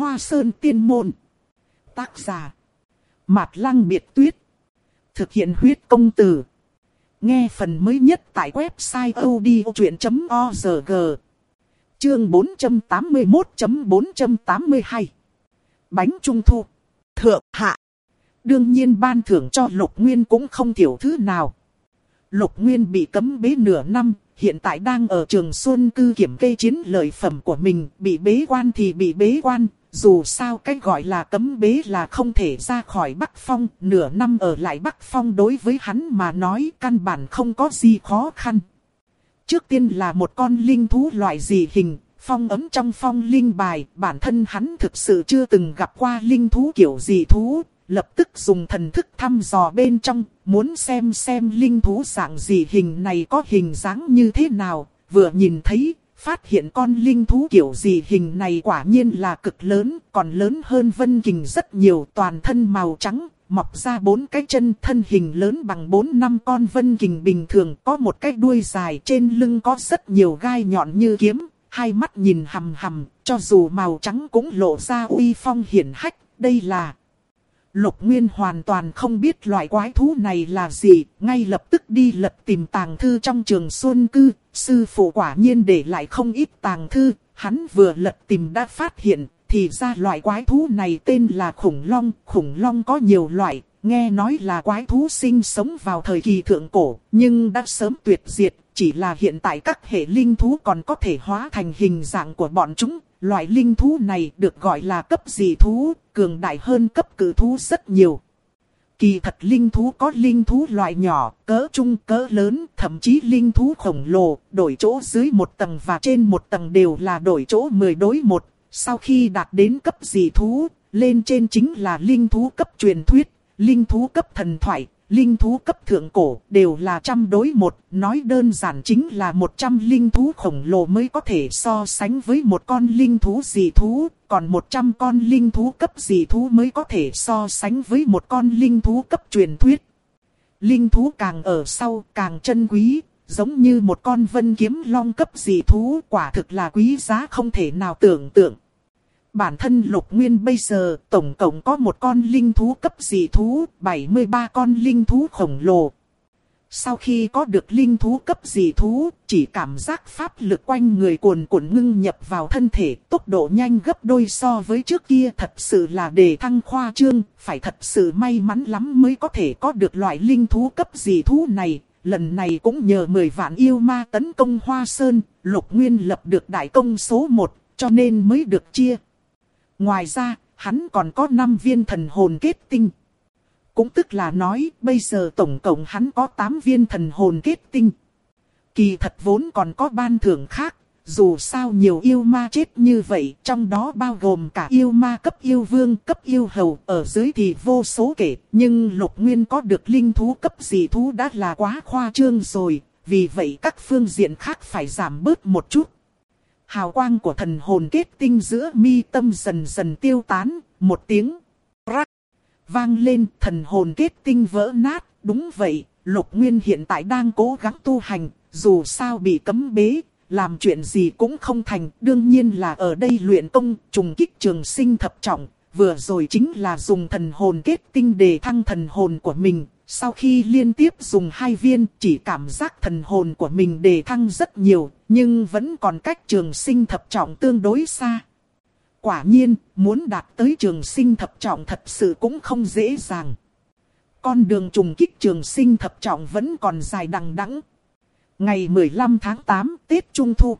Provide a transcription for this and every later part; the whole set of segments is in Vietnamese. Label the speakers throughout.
Speaker 1: Hoa Sơn Tiên Môn. Tác giả Mạt Lăng Biệt Tuyết. Thực hiện huyết công từ. Nghe phần mới nhất tại website odchuyện.org. Chương 481.482 Bánh Trung Thu. Thượng hạ. Đương nhiên ban thưởng cho Lục Nguyên cũng không thiểu thứ nào. Lục Nguyên bị cấm bế nửa năm, hiện tại đang ở Trường Xuân Cư kiểm kê chiến lợi phẩm của mình, bị bế quan thì bị bế quan. Dù sao cái gọi là cấm bế là không thể ra khỏi Bắc Phong, nửa năm ở lại Bắc Phong đối với hắn mà nói căn bản không có gì khó khăn. Trước tiên là một con linh thú loại dị hình, phong ấm trong phong linh bài, bản thân hắn thực sự chưa từng gặp qua linh thú kiểu dị thú, lập tức dùng thần thức thăm dò bên trong, muốn xem linh thú dạng dị hình này có hình dáng như thế nào, vừa nhìn thấy. Phát hiện con linh thú kiểu dị hình này quả nhiên là cực lớn, còn lớn hơn Vân Kình rất nhiều, toàn thân màu trắng, mọc ra 4 cái chân, thân hình lớn bằng 4-5 con Vân Kình bình thường, có một cái đuôi dài, trên lưng có rất nhiều gai nhọn như kiếm, hai mắt nhìn hằm hằm, cho dù màu trắng cũng lộ ra uy phong hiển hách, đây là... Lục Nguyên hoàn toàn không biết loại quái thú này là gì, ngay lập tức đi lật tìm tàng thư trong Trường Xuân Cư, sư phụ quả nhiên để lại không ít tàng thư, hắn vừa lật tìm đã phát hiện, thì ra loại quái thú này tên là khủng long có nhiều loại, nghe nói là quái thú sinh sống vào thời kỳ thượng cổ, nhưng đã sớm tuyệt diệt, chỉ là hiện tại các hệ linh thú còn có thể hóa thành hình dạng của bọn chúng. Loại linh thú này được gọi là cấp dị thú, cường đại hơn cấp cử thú rất nhiều. Kỳ thật linh thú có linh thú loại nhỏ, cỡ trung, cỡ lớn, thậm chí linh thú khổng lồ, đổi chỗ dưới một tầng và trên một tầng đều là đổi chỗ 10 đối 1. Sau khi đạt đến cấp dị thú, lên trên chính là linh thú cấp truyền thuyết, linh thú cấp thần thoại, linh thú cấp thượng cổ, đều là 100 đối 1, nói đơn giản chính là 100 linh thú khổng lồ mới có thể so sánh với một con linh thú dị thú, còn 100 con linh thú cấp dị thú mới có thể so sánh với một con linh thú cấp truyền thuyết. Linh thú càng ở sau càng chân quý, giống như một con vân kiếm long cấp dị thú, quả thực là quý giá không thể nào tưởng tượng. Bản thân Lục Nguyên bây giờ tổng cộng có một con linh thú cấp dị thú, 73 con linh thú khổng lồ. Sau khi có được linh thú cấp dị thú, chỉ cảm giác pháp lực quanh người cuồn cuộn ngưng nhập vào thân thể, tốc độ nhanh gấp đôi so với trước kia, thật sự là đề thăng khoa trương, phải thật sự may mắn lắm mới có thể có được loại linh thú cấp dị thú này. Lần này cũng nhờ 10 vạn yêu ma tấn công Hoa Sơn, Lục Nguyên lập được đại công số 1, cho nên mới được chia. Ngoài ra, hắn còn có 5 viên thần hồn kết tinh. Cũng tức là nói, bây giờ tổng cộng hắn có 8 viên thần hồn kết tinh. Kỳ thật vốn còn có ban thưởng khác, dù sao nhiều yêu ma chết như vậy, trong đó bao gồm cả yêu ma cấp yêu vương, cấp yêu hầu, ở dưới thì vô số kể. Nhưng Lục Nguyên có được linh thú cấp dị thú đã là quá khoa trương rồi, vì vậy các phương diện khác phải giảm bớt một chút. Hào quang của thần hồn kết tinh giữa mi tâm dần dần tiêu tán, một tiếng rắc vang lên, thần hồn kết tinh vỡ nát. Đúng vậy, Lục Nguyên hiện tại đang cố gắng tu hành, dù sao bị cấm bế, làm chuyện gì cũng không thành, đương nhiên là ở đây luyện công, trùng kích trường sinh thập trọng, vừa rồi chính là dùng thần hồn kết tinh để thăng thần hồn của mình. Sau khi liên tiếp dùng 2 viên, chỉ cảm giác thần hồn của mình đề thăng rất nhiều, nhưng vẫn còn cách trường sinh thập trọng tương đối xa. Quả nhiên, muốn đạt tới trường sinh thập trọng thật sự cũng không dễ dàng. Con đường trùng kích trường sinh thập trọng vẫn còn dài đằng đẵng. Ngày 15 tháng 8, Tết Trung Thu.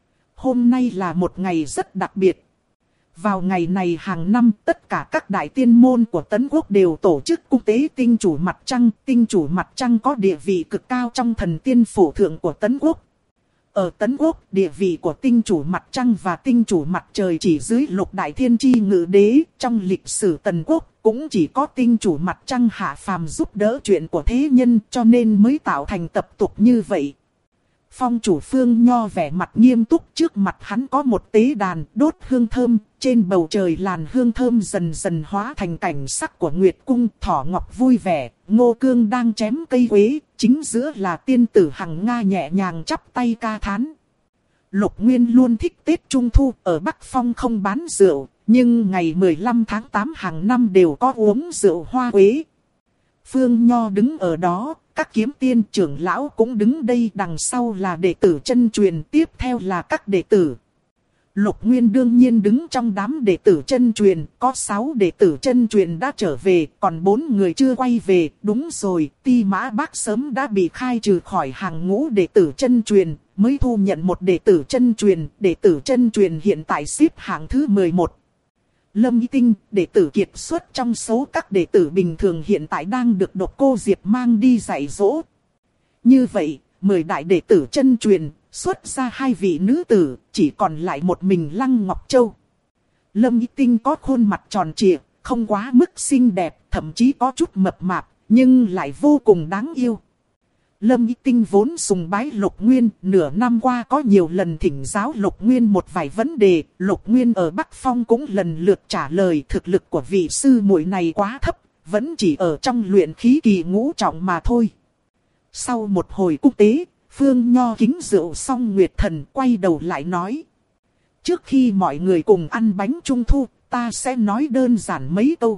Speaker 1: Hôm nay là một ngày rất đặc biệt. Vào ngày này hàng năm, tất cả các đại tiên môn của Tấn Quốc đều tổ chức cung tế tinh chủ mặt trăng. Tinh chủ mặt trăng có địa vị cực cao trong thần tiên phổ thượng của Tấn Quốc. Ở Tấn Quốc, địa vị của tinh chủ mặt trăng và tinh chủ mặt trời chỉ dưới Lục Đại Thiên Chi Ngự Đế. Trong lịch sử Tấn Quốc, cũng chỉ có tinh chủ mặt trăng hạ phàm giúp đỡ chuyện của thế nhân, cho nên mới tạo thành tập tục như vậy. Phong chủ Phương Nho vẻ mặt nghiêm túc, trước mặt hắn có một tế đàn đốt hương thơm, trên bầu trời làn hương thơm dần dần hóa thành cảnh sắc của Nguyệt Cung. Thỏ Ngọc vui vẻ, Ngô Cương đang chém cây quế, chính giữa là tiên tử Hằng Nga nhẹ nhàng chắp tay ca thán. Lục Nguyên luôn thích Tết Trung Thu, ở Bắc Phong không bán rượu, nhưng ngày 15 tháng 8 hàng năm đều có uống rượu hoa quế. Phương Nho đứng ở đó, các kiếm tiên trưởng lão cũng đứng đây, đằng sau là đệ tử chân truyền, tiếp theo là các đệ tử. Lục Nguyên đương nhiên đứng trong đám đệ tử chân truyền, có 6 đệ tử chân truyền đã trở về, còn 4 người chưa quay về. Đúng rồi, Ti Mã Bác sớm đã bị khai trừ khỏi hàng ngũ đệ tử chân truyền, mới thu nhận một đệ tử chân truyền. Đệ tử chân truyền hiện tại xếp hạng thứ 11. Lâm Y Tinh, đệ tử kiệt xuất trong số các đệ tử bình thường hiện tại đang được Độc Cô Diệp mang đi dạy dỗ. Như vậy, 10 đại đệ tử chân truyền, xuất ra 2 vị nữ tử, chỉ còn lại một mình Lăng Ngọc Châu. Lâm Y Tinh có khuôn mặt tròn trịa, không quá mức xinh đẹp, thậm chí có chút mập mạp, nhưng lại vô cùng đáng yêu. Lâm Y Tinh vốn sùng bái Lục Nguyên, nửa năm qua có nhiều lần thỉnh giáo Lục Nguyên một vài vấn đề, Lục Nguyên ở Bắc Phong cũng lần lượt trả lời thực lực của vị sư muội này quá thấp, vẫn chỉ ở trong luyện khí kỳ ngũ trọng mà thôi. Sau một hồi cung tế, Phương Nho kính rượu xong Nguyệt Thần quay đầu lại nói. Trước khi mọi người cùng ăn bánh trung thu, ta sẽ nói đơn giản mấy câu.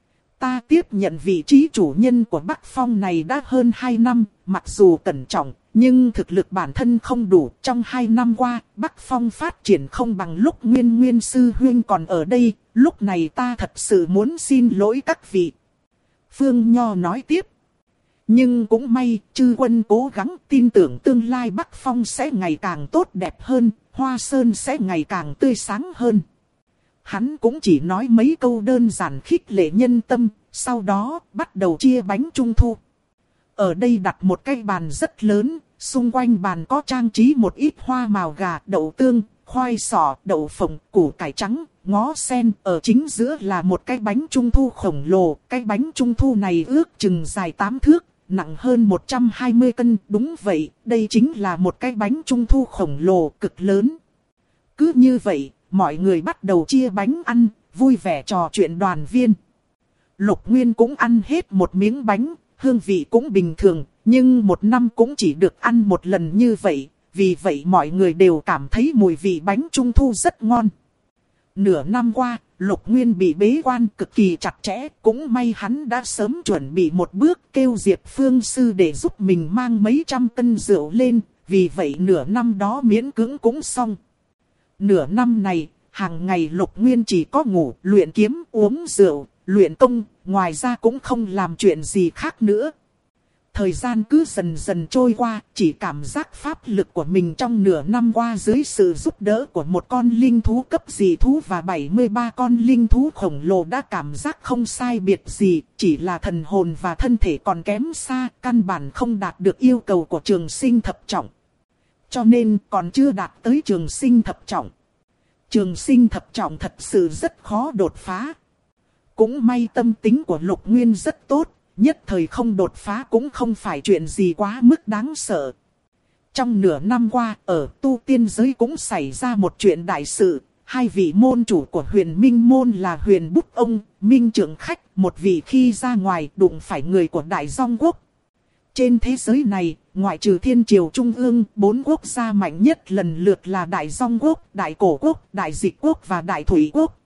Speaker 1: Ta tiếp nhận vị trí chủ nhân của Bắc Phong này đã hơn 2 năm, mặc dù cẩn trọng, nhưng thực lực bản thân không đủ. Trong 2 năm qua, Bắc Phong phát triển không bằng lúc Nguyên sư huynh còn ở đây, lúc này ta thật sự muốn xin lỗi các vị. Phương Nho nói tiếp. Nhưng cũng may, chư quân cố gắng tin tưởng tương lai Bắc Phong sẽ ngày càng tốt đẹp hơn, Hoa Sơn sẽ ngày càng tươi sáng hơn. Hắn cũng chỉ nói mấy câu đơn giản khích lệ nhân tâm, sau đó bắt đầu chia bánh trung thu. Ở đây đặt một cái bàn rất lớn, xung quanh bàn có trang trí một ít hoa màu gà, đậu tương, khoai sọ, đậu phộng, củ cải trắng, ngó sen. Ở chính giữa là một cái bánh trung thu khổng lồ, cái bánh trung thu này ước chừng dài 8 thước. Nặng hơn 120 cân, đúng vậy, đây chính là một cái bánh trung thu khổng lồ cực lớn. Cứ như vậy, mọi người bắt đầu chia bánh ăn, vui vẻ trò chuyện đoàn viên. Lục Nguyên cũng ăn hết một miếng bánh, hương vị cũng bình thường, nhưng một năm cũng chỉ được ăn một lần như vậy, vì vậy mọi người đều cảm thấy mùi vị bánh trung thu rất ngon. Nửa năm qua, Lục Nguyên bị bế quan cực kỳ chặt chẽ, cũng may hắn đã sớm chuẩn bị một bước kêu Diệp Phương Sư để giúp mình mang mấy trăm cân rượu lên, vì vậy nửa năm đó miễn cưỡng cũng xong. Nửa năm này, hàng ngày Lục Nguyên chỉ có ngủ, luyện kiếm, uống rượu, luyện công, ngoài ra cũng không làm chuyện gì khác nữa. Thời gian cứ dần dần trôi qua, chỉ cảm giác pháp lực của mình trong nửa năm qua dưới sự giúp đỡ của một con linh thú cấp dị thú và 73 con linh thú khổng lồ đã cảm giác không sai biệt gì, chỉ là thần hồn và thân thể còn kém xa, căn bản không đạt được yêu cầu của trường sinh thập trọng. Cho nên còn chưa đạt tới trường sinh thập trọng. Trường sinh thập trọng thật sự rất khó đột phá. Cũng may tâm tính của Lục Nguyên rất tốt. Nhất thời không đột phá cũng không phải chuyện gì quá mức đáng sợ. Trong nửa năm qua, ở tu tiên giới cũng xảy ra một chuyện đại sự. 2 vị môn chủ của Huyền Minh Môn là Huyền Bút Ông, Minh Trưởng Khách. Một vị khi ra ngoài đụng phải người của Đại Dong Quốc. Trên thế giới này, ngoại trừ Thiên Triều Trung ương, 4 quốc gia mạnh nhất lần lượt là Đại Dong Quốc, Đại Cổ Quốc, Đại Dịch Quốc và Đại Thủy Quốc.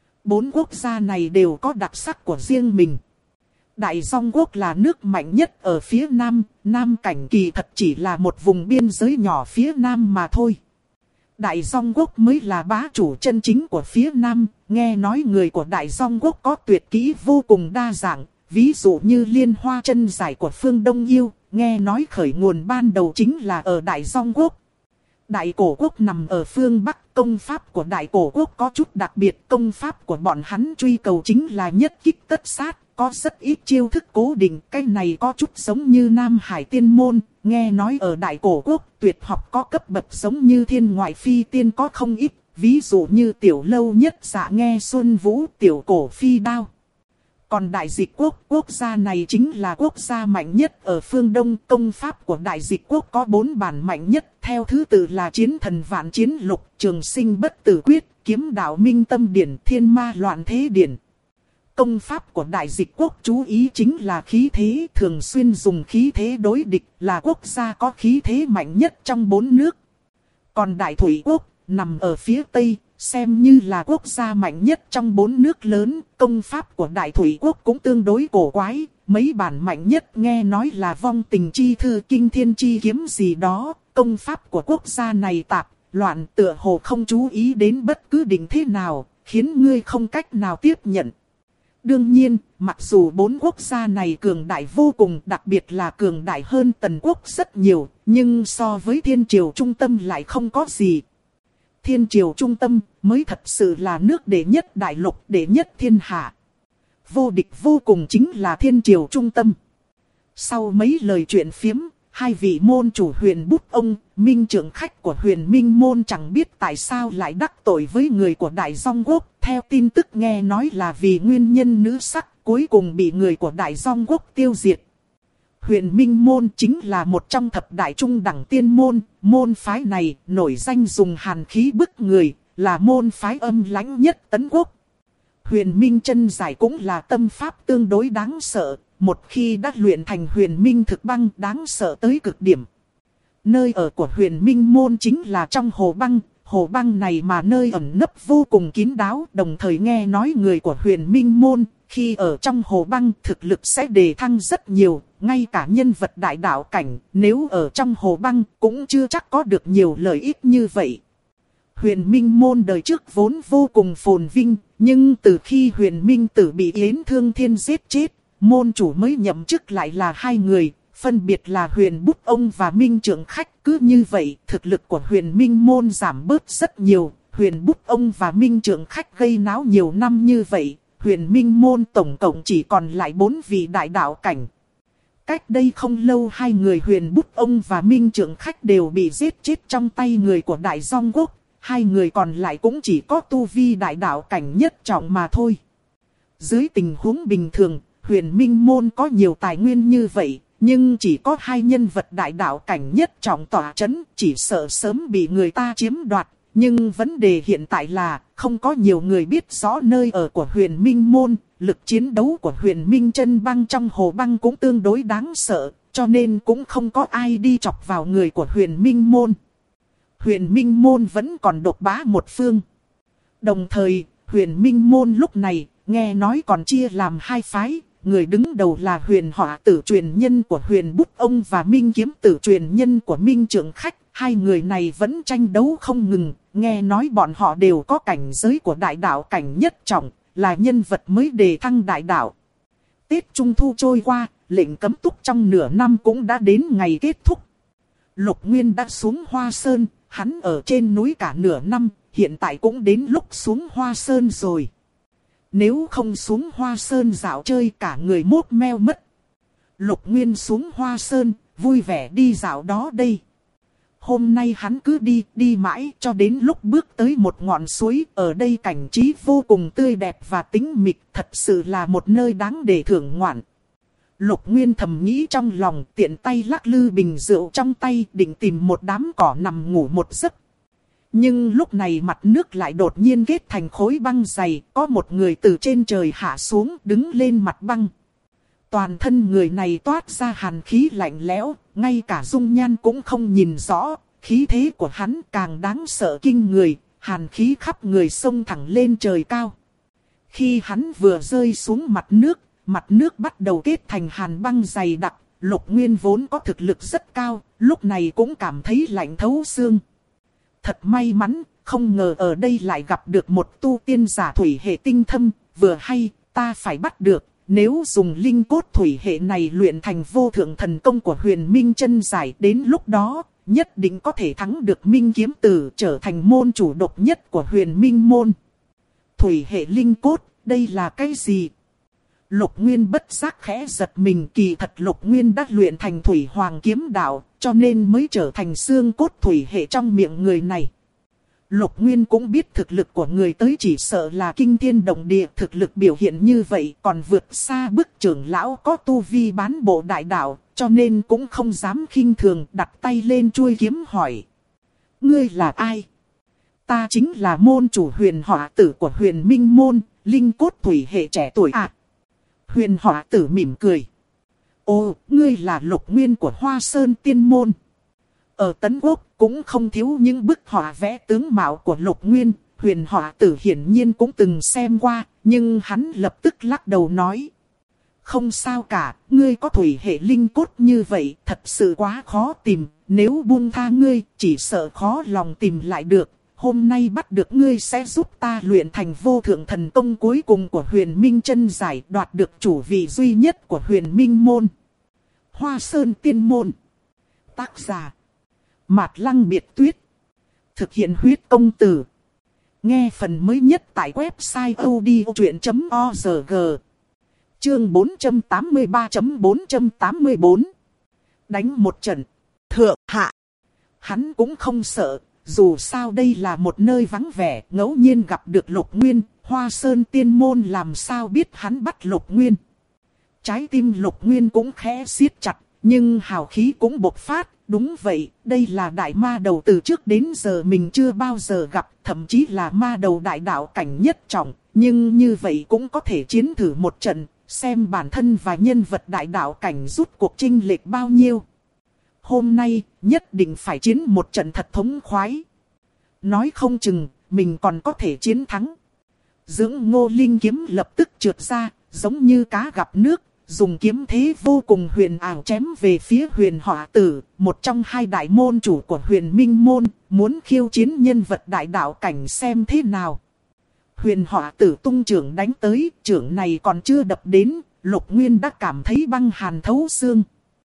Speaker 1: 4 quốc gia này đều có đặc sắc của riêng mình. Đại Dong Quốc là nước mạnh nhất ở phía Nam, Nam Cảnh kỳ thật chỉ là một vùng biên giới nhỏ phía Nam mà thôi. Đại Dong Quốc mới là bá chủ chân chính của phía Nam, nghe nói người của Đại Dong Quốc có tuyệt kỹ vô cùng đa dạng, ví dụ như liên hoa chân giải của Phương Đông Yêu, nghe nói khởi nguồn ban đầu chính là ở Đại Dong Quốc. Đại Cổ Quốc nằm ở phương Bắc, công pháp của Đại Cổ Quốc có chút đặc biệt, công pháp của bọn hắn truy cầu chính là nhất kích tất sát. Có rất ít chiêu thức cố định, cái này có chút giống như Nam Hải Tiên Môn, nghe nói ở Đại Cổ Quốc tuyệt học có cấp bậc giống như Thiên Ngoại Phi Tiên có không ít, ví dụ như Tiểu Lâu Nhất Dạ Nghe Xuân Vũ, Tiểu Cổ Phi Đao. Còn Đại Dịch Quốc, quốc gia này chính là quốc gia mạnh nhất ở phương Đông, công pháp của Đại Dịch Quốc có 4 bản mạnh nhất, theo thứ tự là Chiến Thần Vạn Chiến Lục, Trường Sinh Bất Tử Quyết, Kiếm Đạo Minh Tâm Điển, Thiên Ma Loạn Thế Điển. Công pháp của Đại Dịch Quốc chú ý chính là khí thế, thường xuyên dùng khí thế đối địch, là quốc gia có khí thế mạnh nhất trong 4 nước. Còn Đại Thủy Quốc, nằm ở phía Tây, xem như là quốc gia mạnh nhất trong 4 nước lớn, công pháp của Đại Thủy Quốc cũng tương đối cổ quái. Mấy bản mạnh nhất nghe nói là vong tình chi thư, kinh thiên chi kiếm gì đó. Công pháp của quốc gia này tạp, loạn, tựa hồ không chú ý đến bất cứ định thế nào, khiến ngươi không cách nào tiếp nhận. Đương nhiên, mặc dù 4 quốc gia này cường đại vô cùng, đặc biệt là cường đại hơn Tần Quốc rất nhiều, nhưng so với Thiên Triều trung tâm lại không có gì. Thiên Triều trung tâm mới thật sự là nước đệ nhất đại lục, đệ nhất thiên hạ. Vô địch vô cùng chính là Thiên Triều trung tâm. Sau mấy lời chuyện phiếm, hai vị môn chủ Huyền Bút Ông, Minh trưởng khách của Huyền Minh môn chẳng biết tại sao lại đắc tội với người của Đại Dong Quốc. Theo tin tức nghe nói là vì nguyên nhân nữ sắc, cuối cùng bị người của Đại Dong Quốc tiêu diệt. Huyền Minh môn chính là một trong thập đại trung đẳng tiên môn, môn phái này nổi danh dùng hàn khí bức người, là môn phái âm lãnh nhất Tấn Quốc. Huyền Minh chân giải cũng là tâm pháp tương đối đáng sợ, một khi đã luyện thành Huyền Minh thực băng đáng sợ tới cực điểm. Nơi ở của Huyền Minh môn chính là trong hồ băng. Hồ băng này mà nơi ẩn nấp vô cùng kín đáo, đồng thời nghe nói người của Huyền Minh môn, khi ở trong hồ băng thực lực sẽ đề thăng rất nhiều, ngay cả nhân vật đại đạo cảnh, nếu ở trong hồ băng cũng chưa chắc có được nhiều lợi ích như vậy. Huyền Minh môn đời trước vốn vô cùng phồn vinh, nhưng từ khi Huyền Minh tử bị Yến Thương Thiên giết chết, môn chủ mới nhậm chức lại là hai người. Phân biệt là Huyền Bút Ông và Minh trưởng khách. Cứ như vậy, thực lực của Huyền Minh môn giảm bớt rất nhiều. Huyền Bút Ông và Minh trưởng khách gây náo nhiều năm như vậy, Huyền Minh môn tổng cộng chỉ còn lại 4 vị đại đạo cảnh. Cách đây không lâu hai người Huyền Bút Ông và Minh trưởng khách đều bị giết chết trong tay người của Đại Dong Quốc. Hai người còn lại cũng chỉ có tu vi đại đạo cảnh nhất trọng mà thôi. Dưới tình huống bình thường, Huyền Minh môn có nhiều tài nguyên như vậy. Nhưng chỉ có hai nhân vật đại đạo cảnh nhất trọng tỏa chấn, chỉ sợ sớm bị người ta chiếm đoạt. Nhưng vấn đề hiện tại là không có nhiều người biết rõ nơi ở của Huyền Minh môn. Lực chiến đấu của Huyền Minh chân băng trong hồ băng cũng tương đối đáng sợ, cho nên cũng không có ai đi chọc vào người của Huyền Minh môn. Huyền Minh môn vẫn còn độc bá một phương. Đồng thời, Huyền Minh môn lúc này nghe nói còn chia làm hai phái. Người đứng đầu là Huyền Hỏa Tử truyền nhân của Huyền Bút Ông và Minh Kiếm Tử truyền nhân của Minh trưởng khách. Hai người này vẫn tranh đấu không ngừng, nghe nói bọn họ đều có cảnh giới của đại đạo cảnh nhất trọng, là nhân vật mới đề thăng đại đạo. Tết Trung Thu trôi qua, lệnh cấm túc trong nửa năm cũng đã đến ngày kết thúc. Lục Nguyên đã xuống Hoa Sơn, hắn ở trên núi cả nửa năm, hiện tại cũng đến lúc xuống Hoa Sơn rồi. Nếu không xuống Hoa Sơn dạo chơi cả người mốt meo mất. Lục Nguyên xuống Hoa Sơn, vui vẻ đi dạo đó đây. Hôm nay hắn cứ đi mãi cho đến lúc bước tới một ngọn suối. Ở đây cảnh trí vô cùng tươi đẹp và tĩnh mịch, thật sự là một nơi đáng để thưởng ngoạn. Lục Nguyên thầm nghĩ trong lòng, tiện tay lắc lư bình rượu trong tay, định tìm một đám cỏ nằm ngủ một giấc. Nhưng lúc này mặt nước lại đột nhiên kết thành khối băng dày, có một người từ trên trời hạ xuống đứng lên mặt băng. Toàn thân người này toát ra hàn khí lạnh lẽo, ngay cả dung nhan cũng không nhìn rõ, khí thế của hắn càng đáng sợ kinh người, hàn khí khắp người xông thẳng lên trời cao. Khi hắn vừa rơi xuống mặt nước bắt đầu kết thành hàn băng dày đặc, Lục Nguyên vốn có thực lực rất cao, lúc này cũng cảm thấy lạnh thấu xương. Thật may mắn, không ngờ ở đây lại gặp được một tu tiên giả thủy hệ tinh thâm, vừa hay, ta phải bắt được, nếu dùng linh cốt thủy hệ này luyện thành vô thượng thần công của Huyền Minh chân giải, đến lúc đó, nhất định có thể thắng được Minh Kiếm Tử, trở thành môn chủ độc nhất của Huyền Minh môn. Thủy hệ linh cốt, đây là cái gì? Lục Nguyên bất giác khẽ giật mình, kỳ thật Lục Nguyên đã luyện thành thủy hoàng kiếm đạo, cho nên mới trở thành xương cốt thủy hệ trong miệng người này. Lục Nguyên cũng biết thực lực của người tới chỉ sợ là kinh thiên động địa, thực lực biểu hiện như vậy còn vượt xa bức trưởng lão có tu vi bán bộ đại đạo, cho nên cũng không dám khinh thường, đặt tay lên chuôi kiếm hỏi. Ngươi là ai? Ta chính là môn chủ Huyền Hỏa Tử của Huyền Minh môn, linh cốt thủy hệ trẻ tuổi à? Huyền Hỏa Tử mỉm cười. Ồ, ngươi là Lục Nguyên của Hoa Sơn Tiên môn. Ở Tấn Quốc cũng không thiếu những bức họa vẽ tướng mạo của Lục Nguyên, Huyền Hỏa Tử hiển nhiên cũng từng xem qua, nhưng hắn lập tức lắc đầu nói. Không sao cả, ngươi có thủy hệ linh cốt như vậy, thật sự quá khó tìm, nếu buông tha ngươi, chỉ sợ khó lòng tìm lại được. Hôm nay bắt được ngươi sẽ giúp ta luyện thành vô thượng thần công cuối cùng của Huyền Minh Chân Giải, đoạt được chủ vị duy nhất của Huyền Minh Môn. Hoa Sơn Tiên Môn. Tác giả Mạt Lăng Biệt Tuyết. Thực hiện huyết công từ. Nghe phần mới nhất tại website odchuyện.org. Chương 483.484. Đánh một trận. Thượng hạ. Hắn cũng không sợ. Dù sao đây là một nơi vắng vẻ. Ngẫu nhiên gặp được Lục Nguyên. Hoa Sơn Tiên Môn làm sao biết hắn bắt Lục Nguyên. Trái tim Lục Nguyên cũng khẽ siết chặt. Nhưng hào khí cũng bộc phát. Đúng vậy, đây là đại ma đầu từ trước đến giờ mình chưa bao giờ gặp. Thậm chí là ma đầu đại đạo cảnh nhất trọng. Nhưng như vậy cũng có thể chiến thử một trận. Xem bản thân và nhân vật đại đạo cảnh rút cuộc chênh lệch bao nhiêu. Hôm nay nhất định phải chiến một trận thật thống khoái. Nói không chừng mình còn có thể chiến thắng. Dưỡng Ngô Linh kiếm lập tức trượt ra, giống như cá gặp nước, dùng kiếm thế vô cùng huyền ảo chém về phía Huyền Hỏa Tử, một trong hai đại môn chủ của Huyền Minh Môn, muốn khiêu chiến nhân vật đại đạo cảnh xem thế nào. Huyền Hỏa Tử tung chưởng đánh tới, chưởng này còn chưa đập đến, Lục Nguyên đã cảm thấy băng hàn thấu xương.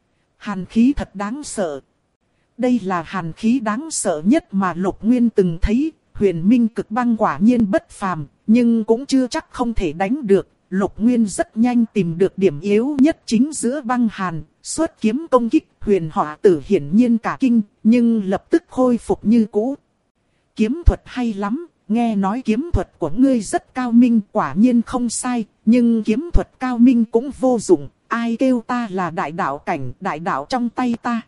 Speaker 1: Hàn khí thật đáng sợ. Đây là hàn khí đáng sợ nhất mà Lục Nguyên từng thấy. Huyền Minh cực băng quả nhiên bất phàm, nhưng cũng chưa chắc không thể đánh được. Lục Nguyên rất nhanh tìm được điểm yếu nhất chính giữa băng hàn, xuất kiếm công kích. Huyền Hỏa Tử hiển nhiên cả kinh, nhưng lập tức khôi phục như cũ. Kiếm thuật hay lắm. Nghe nói kiếm thuật của ngươi rất cao minh, quả nhiên không sai, nhưng kiếm thuật cao minh cũng vô dụng, ai kêu ta là đại đạo cảnh, đại đạo trong tay ta.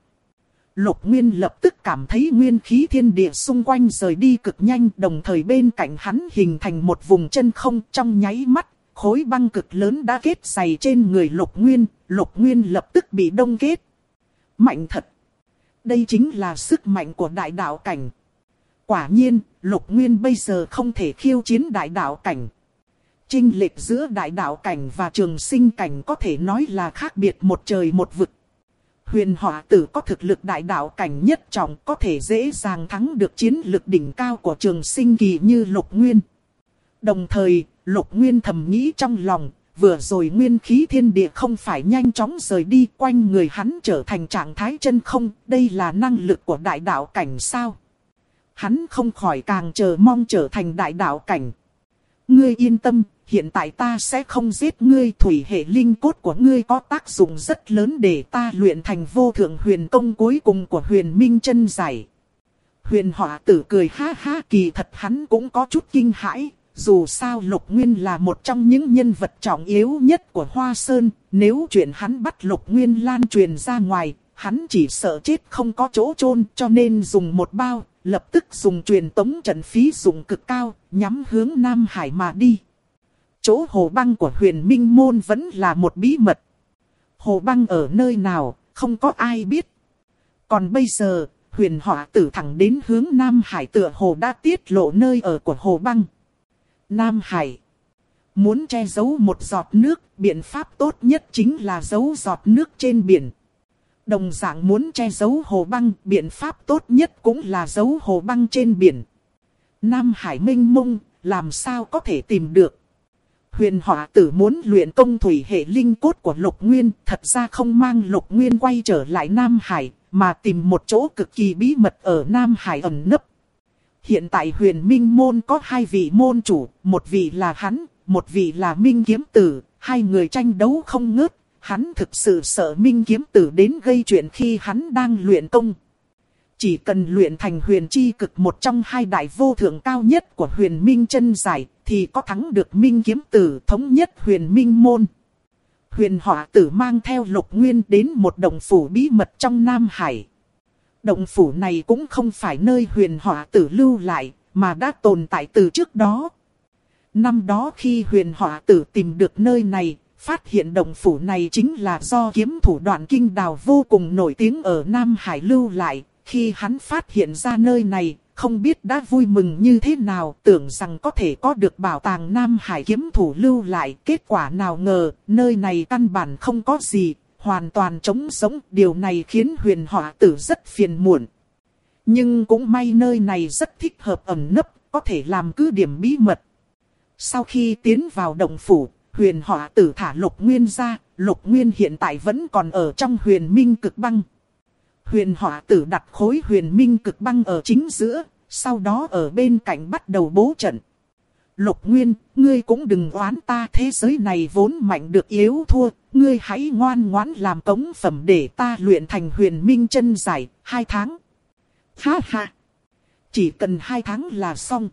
Speaker 1: Lục Nguyên lập tức cảm thấy nguyên khí thiên địa xung quanh rời đi cực nhanh, đồng thời bên cạnh hắn hình thành một vùng chân không. Trong nháy mắt, khối băng cực lớn đã kết dày trên người Lục Nguyên lập tức bị đông kết. Mạnh thật! Đây chính là sức mạnh của đại đạo cảnh. Quả nhiên, Lục Nguyên bây giờ không thể khiêu chiến đại đạo cảnh. Chênh lệch giữa đại đạo cảnh và trường sinh cảnh có thể nói là khác biệt một trời một vực. Huyền Hỏa Tử có thực lực đại đạo cảnh nhất trọng, có thể dễ dàng thắng được chiến lực đỉnh cao của trường sinh kỳ như Lục Nguyên. Đồng thời, Lục Nguyên thầm nghĩ trong lòng, vừa rồi nguyên khí thiên địa không phải nhanh chóng rời đi, quanh người hắn trở thành trạng thái chân không, đây là năng lực của đại đạo cảnh sao? Hắn không khỏi càng chờ mong trở thành đại đạo cảnh. Ngươi yên tâm, hiện tại ta sẽ không giết ngươi. Thủy hệ linh cốt của ngươi có tác dụng rất lớn để ta luyện thành vô thượng huyền công cuối cùng của Huyền Minh Chân Giải. Huyền Hỏa Tử cười ha ha, kỳ thật hắn cũng có chút kinh hãi. Dù sao Lục Nguyên là một trong những nhân vật trọng yếu nhất của Hoa Sơn. Nếu chuyện hắn bắt Lục Nguyên lan truyền ra ngoài, hắn chỉ sợ chết không có chỗ chôn, cho nên dùng một bao. Lập tức dùng truyền tống trận phí dụng cực cao, nhắm hướng Nam Hải mà đi. Chỗ hồ băng của Huyền Minh Môn vẫn là một bí mật. Hồ băng ở nơi nào, không có ai biết. Còn bây giờ, Huyền Hỏa Tử thẳng đến hướng Nam Hải, tựa hồ đã tiết lộ nơi ở của hồ băng. Nam Hải. Muốn che giấu một giọt nước, biện pháp tốt nhất chính là giấu giọt nước trên biển. Đồng dạng muốn che giấu hồ băng, biện pháp tốt nhất cũng là giấu hồ băng trên biển. Nam Hải mênh mông, làm sao có thể tìm được. Huyền Hỏa Tử muốn luyện công thủy hệ linh cốt của Lục Nguyên, thật ra không mang Lục Nguyên quay trở lại Nam Hải, mà tìm một chỗ cực kỳ bí mật ở Nam Hải ẩn nấp. Hiện tại Huyền Minh Môn có hai vị môn chủ, một vị là hắn, một vị là Minh Kiếm Tử, hai người tranh đấu không ngớt. Hắn thực sự sợ Minh Kiếm Tử đến gây chuyện khi hắn đang luyện công. Chỉ cần luyện thành huyền chi cực, một trong hai đại vô thượng cao nhất của Huyền Minh Chân Giải, thì có thắng được Minh Kiếm Tử, thống nhất Huyền Minh Môn. Huyền Hỏa Tử mang theo Lục Nguyên đến một động phủ bí mật trong Nam Hải. Động phủ này cũng không phải nơi Huyền Hỏa Tử lưu lại, mà đã tồn tại từ trước đó. Năm đó khi Huyền Hỏa Tử tìm được nơi này, phát hiện động phủ này chính là do kiếm thủ Đoạn Kinh Đào vô cùng nổi tiếng ở Nam Hải lưu lại. Khi hắn phát hiện ra nơi này, không biết đã vui mừng như thế nào, tưởng rằng có thể có được bảo tàng Nam Hải kiếm thủ lưu lại. Kết quả nào ngờ, nơi này căn bản không có gì, hoàn toàn trống rỗng. Điều này khiến Huyền Hỏa Tử rất phiền muộn. Nhưng cũng may nơi này rất thích hợp ẩn nấp, có thể làm cứ điểm bí mật. Sau khi tiến vào động phủ, Huyền Hỏa Tử thả Lục Nguyên ra. Lục Nguyên hiện tại vẫn còn ở trong Huyền Minh Cực Băng. Huyền Hỏa Tử đặt khối Huyền Minh Cực Băng ở chính giữa, sau đó ở bên cạnh bắt đầu bố trận. Lục Nguyên, ngươi cũng đừng oán ta, thế giới này vốn mạnh được yếu thua, ngươi hãy ngoan ngoãn làm cống phẩm để ta luyện thành Huyền Minh chân giải, 2 tháng. Ha ha! Chỉ cần 2 tháng là xong.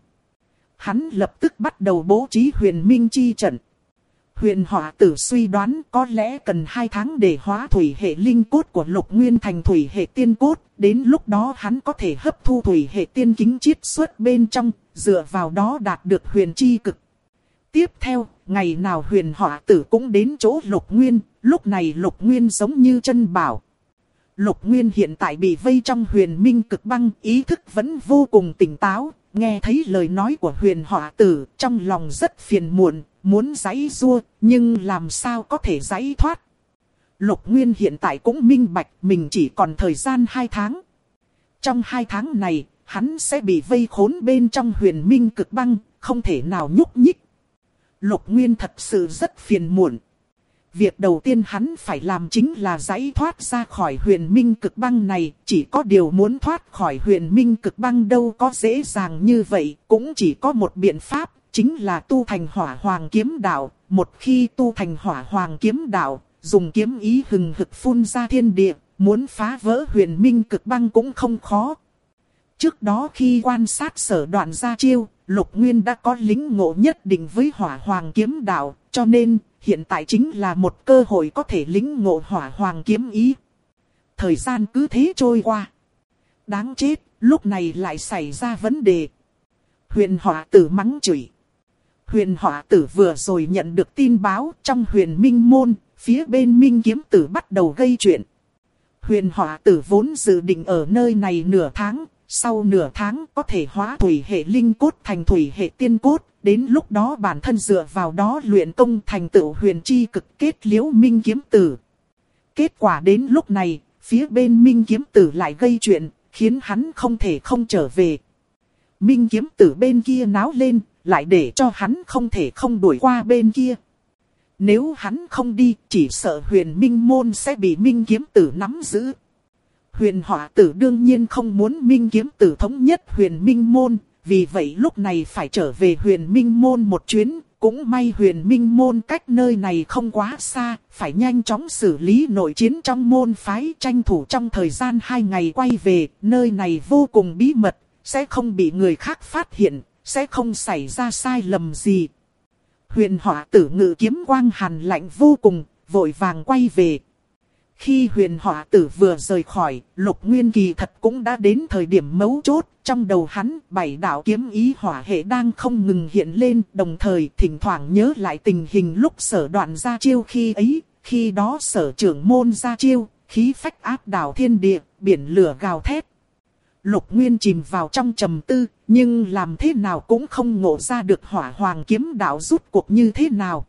Speaker 1: Hắn lập tức bắt đầu bố trí Huyền Minh chi trận. Huyền Hỏa Tử suy đoán có lẽ cần 2 tháng để hóa thủy hệ linh cốt của Lục Nguyên thành thủy hệ tiên cốt. Đến lúc đó hắn có thể hấp thu thủy hệ tiên kính chiết xuất bên trong, dựa vào đó đạt được huyền chi cực. Tiếp theo, ngày nào Huyền Hỏa Tử cũng đến chỗ Lục Nguyên, lúc này Lục Nguyên giống như chân bảo. Lục Nguyên hiện tại bị vây trong Huyền Minh Cực Băng, ý thức vẫn vô cùng tỉnh táo. Nghe thấy lời nói của Huyền Hỏa Tử, trong lòng rất phiền muộn, muốn giãy giụa, nhưng làm sao có thể giãy thoát. Lục Nguyên hiện tại cũng minh bạch mình chỉ còn thời gian 2 tháng. Trong 2 tháng này, hắn sẽ bị vây khốn bên trong Huyền Minh Cực Băng, không thể nào nhúc nhích. Lục Nguyên thật sự rất phiền muộn. Việc đầu tiên hắn phải làm chính là giãy thoát ra khỏi Huyền Minh Cực Băng này. Chỉ có điều muốn thoát khỏi Huyền Minh Cực Băng đâu có dễ dàng như vậy. Cũng chỉ có một biện pháp, chính là tu thành Hỏa Hoàng Kiếm Đạo. Một khi tu thành Hỏa Hoàng Kiếm Đạo, dùng kiếm ý hừng hực phun ra thiên địa, muốn phá vỡ Huyền Minh Cực Băng cũng không khó. Trước đó khi quan sát Sở Đoạn ra chiêu, Lục Nguyên đã có lĩnh ngộ nhất định với Hỏa Hoàng Kiếm Đạo, cho nên hiện tại chính là một cơ hội có thể lĩnh ngộ Hỏa Hoàng kiếm ý. Thời gian cứ thế trôi qua. Đáng chết, lúc này lại xảy ra vấn đề. Huyền Hỏa Tử mắng chửi. Huyền Hỏa Tử vừa rồi nhận được tin báo trong Huyền Minh Môn, phía bên Minh Kiếm Tử bắt đầu gây chuyện. Huyền Hỏa Tử vốn dự định ở nơi này nửa tháng, sau nửa tháng có thể hóa thủy hệ linh cốt thành thủy hệ tiên cốt. Đến lúc đó bản thân dựa vào đó luyện công thành tựu huyền chi cực, kết liễu Minh Kiếm Tử. Kết quả đến lúc này, phía bên Minh Kiếm Tử lại gây chuyện, khiến hắn không thể không trở về. Minh Kiếm Tử bên kia náo lên, lại để cho hắn không thể không đuổi qua bên kia. Nếu hắn không đi, chỉ sợ Huyền Minh Môn sẽ bị Minh Kiếm Tử nắm giữ. Huyền Hỏa Tử đương nhiên không muốn Minh Kiếm Tử thống nhất Huyền Minh Môn. Vì vậy lúc này phải trở về Huyền Minh Môn một chuyến. Cũng may Huyền Minh Môn cách nơi này không quá xa, phải nhanh chóng xử lý nội chiến trong môn phái, tranh thủ trong thời gian 2 ngày quay về. Nơi này vô cùng bí mật, sẽ không bị người khác phát hiện, sẽ không xảy ra sai lầm gì. Huyền Hỏa Tử ngự kiếm quang hàn lạnh vô cùng, vội vàng quay về. Khi Huyền Hỏa Tử vừa rời khỏi, Lục Nguyên kỳ thật cũng đã đến thời điểm mấu chốt. Trong đầu hắn, 7 đạo kiếm ý hỏa hệ đang không ngừng hiện lên, đồng thời thỉnh thoảng nhớ lại tình hình lúc Sở Đoạn ra chiêu khi ấy. Khi đó Sở trưởng môn ra chiêu, khí phách áp đảo thiên địa, biển lửa gào thét. Lục Nguyên chìm vào trong trầm tư, nhưng làm thế nào cũng không ngộ ra được Hỏa Hoàng kiếm đạo rút cuộc như thế nào.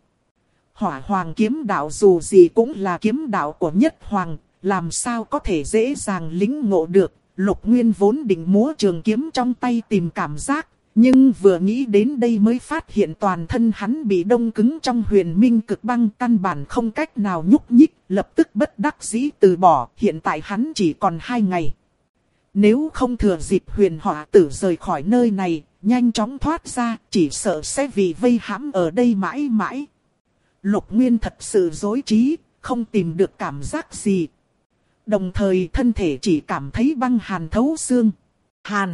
Speaker 1: Hỏa Hoàng kiếm đạo dù gì cũng là kiếm đạo của Nhất Hoàng, làm sao có thể dễ dàng lĩnh ngộ được. Lục Nguyên vốn định múa trường kiếm trong tay tìm cảm giác, nhưng vừa nghĩ đến đây mới phát hiện toàn thân hắn bị đông cứng trong Huyền Minh Cực Băng, căn bản không cách nào nhúc nhích, lập tức bất đắc dĩ từ bỏ. Hiện tại hắn chỉ còn 2 ngày. Nếu không thừa dịp Huyền Hỏa Tử rời khỏi nơi này, nhanh chóng thoát ra, chỉ sợ sẽ bị vây hãm ở đây mãi mãi. Lục Nguyên thật sự rối trí, không tìm được cảm giác gì. Đồng thời thân thể chỉ cảm thấy băng hàn thấu xương. Hàn,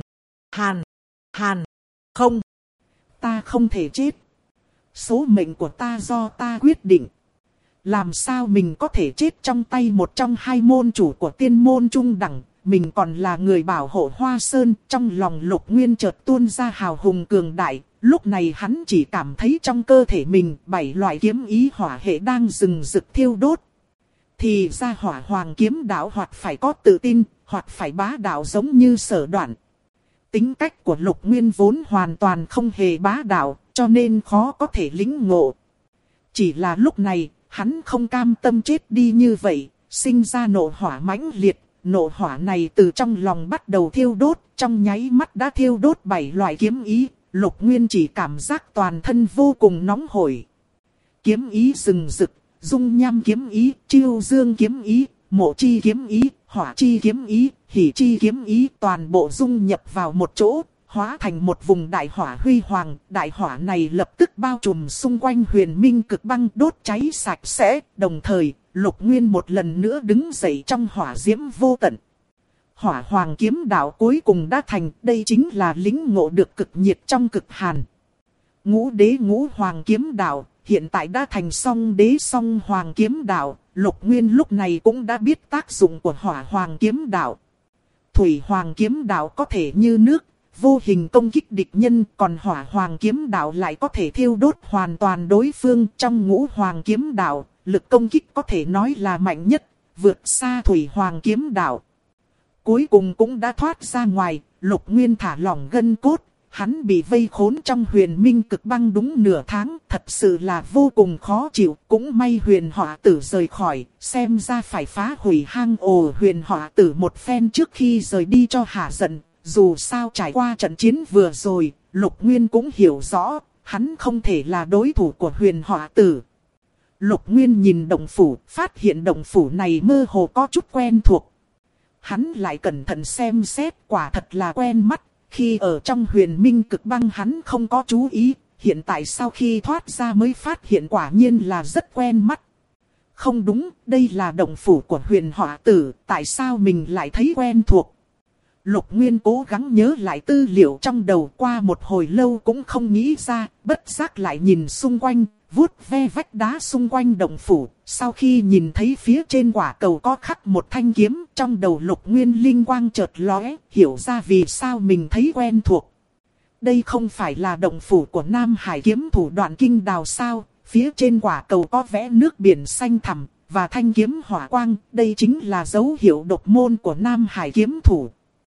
Speaker 1: không. Ta không thể chết. Số mệnh của ta do ta quyết định. Làm sao mình có thể chết trong tay một trong 2 môn chủ của tiên môn trung đẳng. Mình còn là người bảo hộ Hoa Sơn. Trong lòng Lục Nguyên chợt tuôn ra hào hùng cường đại. Lúc này hắn chỉ cảm thấy trong cơ thể mình 7 loại kiếm ý hỏa hệ đang rừng rực thiêu đốt. Thì ra Hỏa Hoàng kiếm đạo hoặc phải có tự tin, hoặc phải bá đạo giống như Sở Đoạn. Tính cách của Lục Nguyên vốn hoàn toàn không hề bá đạo, cho nên khó có thể lĩnh ngộ. Chỉ là lúc này, hắn không cam tâm chết đi như vậy, sinh ra nộ hỏa mãnh liệt. Nộ hỏa này từ trong lòng bắt đầu thiêu đốt, trong nháy mắt đã thiêu đốt 7 loại kiếm ý. Lục Nguyên chỉ cảm giác toàn thân vô cùng nóng hổi. Kiếm ý rừng rực, dung nham kiếm ý, chiêu dương kiếm ý, mộ chi kiếm ý, hỏa chi kiếm ý, hỉ chi kiếm ý, toàn bộ dung nhập vào một chỗ, hóa thành một vùng đại hỏa huy hoàng. Đại hỏa này lập tức bao trùm xung quanh huyền minh cực băng, đốt cháy sạch sẽ. Đồng thời, Lục Nguyên một lần nữa đứng dậy trong hỏa diễm vô tận. Hỏa hoàng kiếm đạo cuối cùng đã thành, đây chính là lĩnh ngộ được cực nhiệt trong cực hàn. Ngũ đế ngũ hoàng kiếm đạo, hiện tại đã thành song đế song hoàng kiếm đạo. Lục Nguyên lúc này cũng đã biết tác dụng của hỏa hoàng kiếm đạo. Thủy hoàng kiếm đạo có thể như nước, vô hình công kích địch nhân, còn hỏa hoàng kiếm đạo lại có thể thiêu đốt hoàn toàn đối phương. Trong ngũ hoàng kiếm đạo, lực công kích có thể nói là mạnh nhất, vượt xa thủy hoàng kiếm đạo. Cuối cùng cũng đã thoát ra ngoài, Lục Nguyên thả lỏng gân cốt. Hắn bị vây khốn trong huyền minh cực băng đúng nửa tháng, thật sự là vô cùng khó chịu. Cũng may huyền họa tử rời khỏi, xem ra phải phá hủy hang ổ huyền họa tử một phen trước khi rời đi cho hả giận. Dù sao trải qua trận chiến vừa rồi, Lục Nguyên cũng hiểu rõ, hắn không thể là đối thủ của huyền họa tử. Lục Nguyên nhìn động phủ, phát hiện động phủ này mơ hồ có chút quen thuộc. Hắn lại cẩn thận xem xét, quả thật là quen mắt. Khi ở trong huyền minh cực băng hắn không có chú ý, hiện tại sau khi thoát ra mới phát hiện quả nhiên là rất quen mắt. Không đúng, đây là động phủ của huyền họa tử, tại sao mình lại thấy quen thuộc? Lục Nguyên cố gắng nhớ lại tư liệu trong đầu, qua một hồi lâu cũng không nghĩ ra, bất giác lại nhìn xung quanh, vuốt ve vách đá xung quanh động phủ. Sau khi nhìn thấy phía trên quả cầu có khắc một thanh kiếm, trong đầu Lục Nguyên linh quang chợt lóe, hiểu ra vì sao mình thấy quen thuộc. Đây không phải là động phủ của Nam Hải kiếm thủ Đoạn Kinh Đào sao? Phía trên quả cầu có vẽ nước biển xanh thẳm và thanh kiếm hỏa quang, đây chính là dấu hiệu độc môn của Nam Hải kiếm thủ.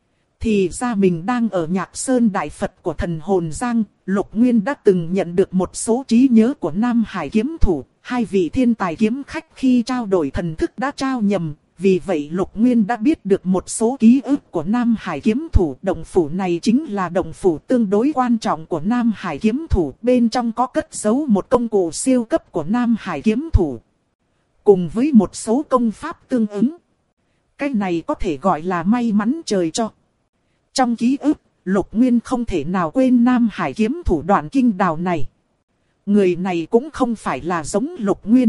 Speaker 1: Thì ra mình đang ở Nhạc Sơn Đại Phật của thần hồn Giang. Lục Nguyên đã từng nhận được một số trí nhớ của Nam Hải kiếm thủ. Hai vị thiên tài kiếm khách khi trao đổi thần thức đã trao nhầm. Vì vậy Lục Nguyên đã biết được một số ký ức của Nam Hải kiếm thủ. Động phủ này chính là động phủ tương đối quan trọng của Nam Hải kiếm thủ. Bên trong có cất giấu một công cụ siêu cấp của Nam Hải kiếm thủ, cùng với một số công pháp tương ứng. Cái này có thể gọi là may mắn trời cho. Trong ký ức, Lục Nguyên không thể nào quên Nam Hải kiếm thủ Đoạn Kinh Đào này. Người này cũng không phải là giống Lục Nguyên.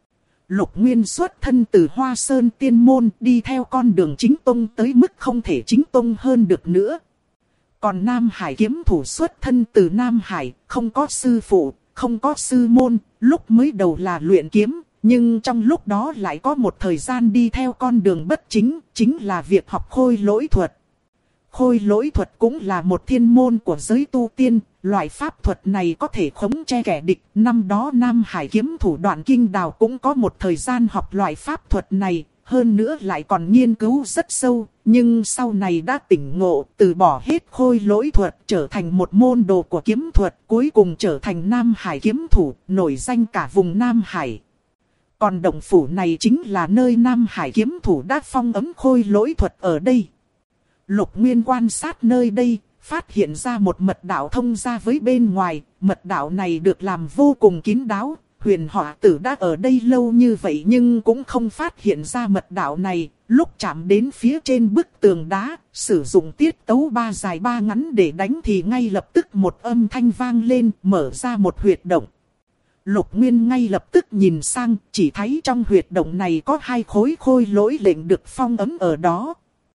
Speaker 1: Lục Nguyên xuất thân từ Hoa Sơn Tiên Môn, đi theo con đường chính tông tới mức không thể chính tông hơn được nữa. Còn Nam Hải kiếm thủ xuất thân từ Nam Hải, không có sư phụ, không có sư môn, lúc mới đầu là luyện kiếm. Nhưng trong lúc đó lại có một thời gian đi theo con đường bất chính, chính là việc học khôi lỗi thuật. Khôi lỗi thuật cũng là một thiên môn của giới tu tiên, loại pháp thuật này có thể khống che kẻ địch. Năm đó Nam Hải kiếm thủ Đoạn Kinh Đào cũng có một thời gian học loại pháp thuật này, hơn nữa lại còn nghiên cứu rất sâu. Nhưng sau này đã tỉnh ngộ, từ bỏ hết khôi lỗi thuật, trở thành một môn đồ của kiếm thuật, cuối cùng trở thành Nam Hải kiếm thủ, nổi danh cả vùng Nam Hải. Còn động phủ này chính là nơi Nam Hải kiếm thủ đã phong ấn khôi lỗi thuật ở đây. Lục Nguyên quan sát nơi đây, phát hiện ra một mật đạo thông ra với bên ngoài. Mật đạo này được làm vô cùng kín đáo. Huyền họa tử đã ở đây lâu như vậy nhưng cũng không phát hiện ra mật đạo này. Lúc chạm đến phía trên bức tường đá, sử dụng tiết tấu 3 dài 3 ngắn để đánh thì ngay lập tức một âm thanh vang lên, mở ra một huyệt động. Lục Nguyên ngay lập tức nhìn sang, chỉ thấy trong huyệt động này có 2 khối khôi lỗi lệnh được phong ấn ở đó.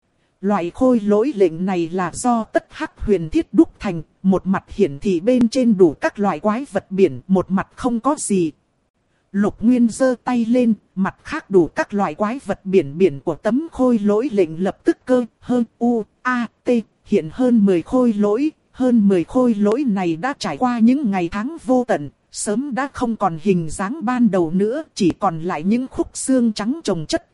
Speaker 1: Loại khôi lỗi lệnh này là do Tất Hắc Huyền Thiết đúc thành, một mặt hiển thị bên trên đủ các loại quái vật biển, một mặt không có gì. Lục Nguyên giơ tay lên, mặt khác đủ các loại quái vật biển của tấm khôi lỗi lệnh lập tức cơ, hơn u, a, t, hiện hơn 10 khôi lỗi. Hơn 10 khôi lỗi này đã trải qua những ngày tháng vô tận, sớm đã không còn hình dáng ban đầu nữa, chỉ còn lại những khúc xương trắng chồng chất,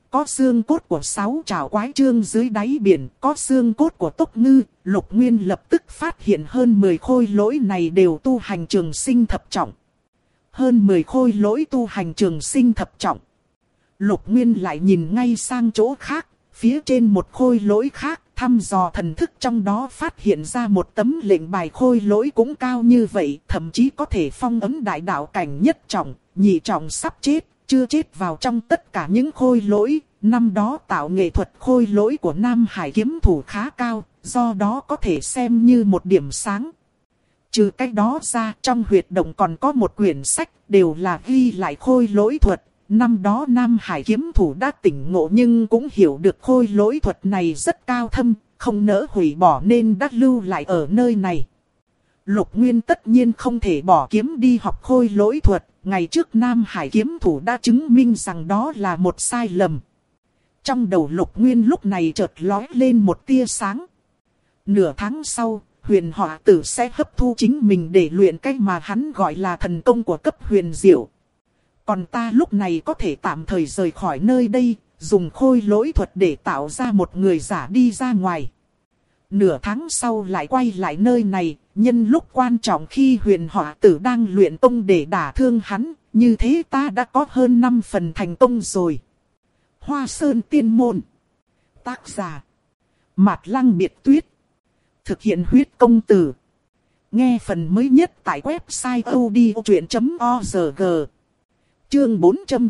Speaker 1: có xương cốt của 6 trảo quái trương dưới đáy biển, có xương cốt của tốc ngư. Lục Nguyên lập tức phát hiện hơn 10 khôi lỗi này đều tu hành trường sinh thập trọng. Hơn 10 khôi lỗi tu hành trường sinh thập trọng. Lục Nguyên lại nhìn ngay sang chỗ khác, phía trên một khôi lỗi khác, thăm dò thần thức trong đó phát hiện ra một tấm lệnh bài khôi lỗi cũng cao như vậy, thậm chí có thể phong ấn đại đạo cảnh nhất trọng, nhị trọng sắp chết, chưa chết vào trong tất cả những khôi lỗi. Năm đó tạo nghệ thuật khôi lỗi của Nam Hải kiếm thủ khá cao, do đó có thể xem như một điểm sáng. Trừ cách đó ra, trong huyệt động còn có một quyển sách, đều là ghi lại khôi lỗi thuật. Năm đó Nam Hải kiếm thủ đã tỉnh ngộ nhưng cũng hiểu được khôi lỗi thuật này rất cao thâm, không nỡ hủy bỏ nên đã lưu lại ở nơi này. Lục Nguyên tất nhiên không thể bỏ kiếm đi học khôi lỗi thuật, ngày trước Nam Hải kiếm thủ đã chứng minh rằng đó là một sai lầm. Trong đầu Lục Nguyên lúc này chợt lóe lên một tia sáng. Nửa tháng sau, Huyền Họa Tử sẽ hấp thu chính mình để luyện cái mà hắn gọi là thần công của cấp huyền diệu. Còn ta lúc này có thể tạm thời rời khỏi nơi đây, dùng khôi lỗi thuật để tạo ra một người giả đi ra ngoài. Nửa tháng sau lại quay lại nơi này, nhân lúc quan trọng khi Huyền Họa Tử đang luyện công để đả thương hắn, như thế ta đã có hơn 5 phần thành công rồi. Hoa Sơn Tiên Môn. Tác giả Mạt Lăng Biệt Tuyết. Thực hiện huyết công từ. Nghe phần mới nhất tại website odchuyện.org. Chương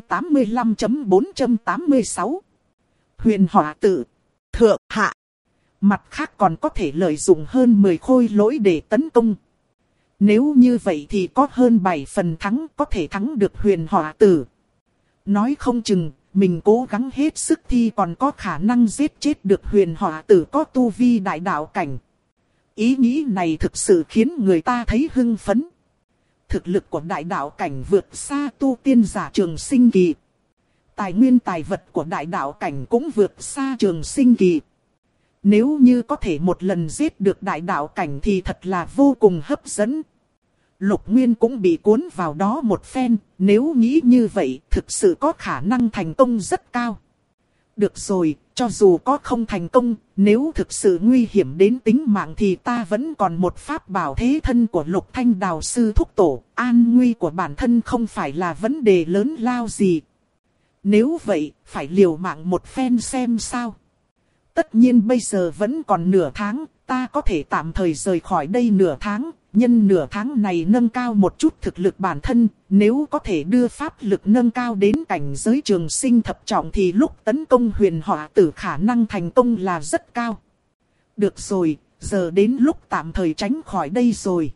Speaker 1: 485.486. Huyền Họa Tử. Thượng hạ. Mặt khác còn có thể lợi dụng hơn 10 khôi lỗi để tấn công. Nếu như vậy thì có hơn 7 phần thắng, có thể thắng được Huyền Họa Tử. Nói không chừng, mình cố gắng hết sức thì còn có khả năng giết chết được Huyền Họa Tử có tu vi đại đạo cảnh. Ý nghĩ này thực sự khiến người ta thấy hưng phấn. Thực lực của đại đạo cảnh vượt xa tu tiên giả trường sinh kỳ. Tài nguyên tài vật của đại đạo cảnh cũng vượt xa trường sinh kỳ. Nếu như có thể một lần giết được đại đạo cảnh thì thật là vô cùng hấp dẫn. Lục Nguyên cũng bị cuốn vào đó một phen, nếu nghĩ như vậy thực sự có khả năng thành công rất cao. Được rồi, cho dù có không thành công, nếu thực sự nguy hiểm đến tính mạng thì ta vẫn còn một pháp bảo thế thân của Lục Thanh Đào sư thúc tổ, an nguy của bản thân không phải là vấn đề lớn lao gì. Nếu vậy, phải liều mạng một phen xem sao. Tất nhiên bây giờ vẫn còn nửa tháng, ta có thể tạm thời rời khỏi đây nửa tháng. Nhân nửa tháng này nâng cao một chút thực lực bản thân, nếu có thể đưa pháp lực nâng cao đến cảnh giới trường sinh thập trọng thì lúc tấn công Huyền Họa Tử khả năng thành công là rất cao. Được rồi, giờ đến lúc tạm thời tránh khỏi đây rồi.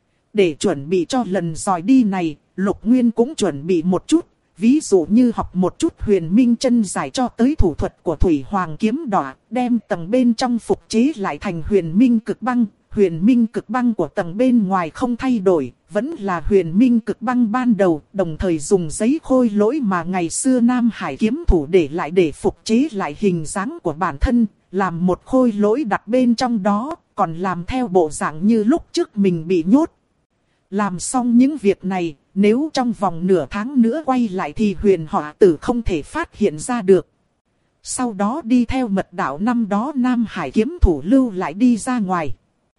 Speaker 1: Để chuẩn bị cho lần dòi đi này, Lục Nguyên cũng chuẩn bị một chút, ví dụ như học một chút Huyền Minh chân giải cho tới thủ thuật của Thủy Hoàng kiếm đỏ, đem tầng bên trong phục chế lại thành Huyền Minh cực băng. Huyền Minh cực băng của tầng bên ngoài không thay đổi, vẫn là Huyền Minh cực băng ban đầu, đồng thời dùng giấy khôi lỗi mà ngày xưa Nam Hải kiếm thủ để lại để phục chế lại hình dáng của bản thân, làm một khôi lỗi đặt bên trong đó, còn làm theo bộ dạng như lúc trước mình bị nhốt. Làm xong những việc này, nếu trong vòng nửa tháng nữa quay lại thì Huyền Họa Tử không thể phát hiện ra được. Sau đó đi theo mật đạo năm đó Nam Hải kiếm thủ lưu lại đi ra ngoài.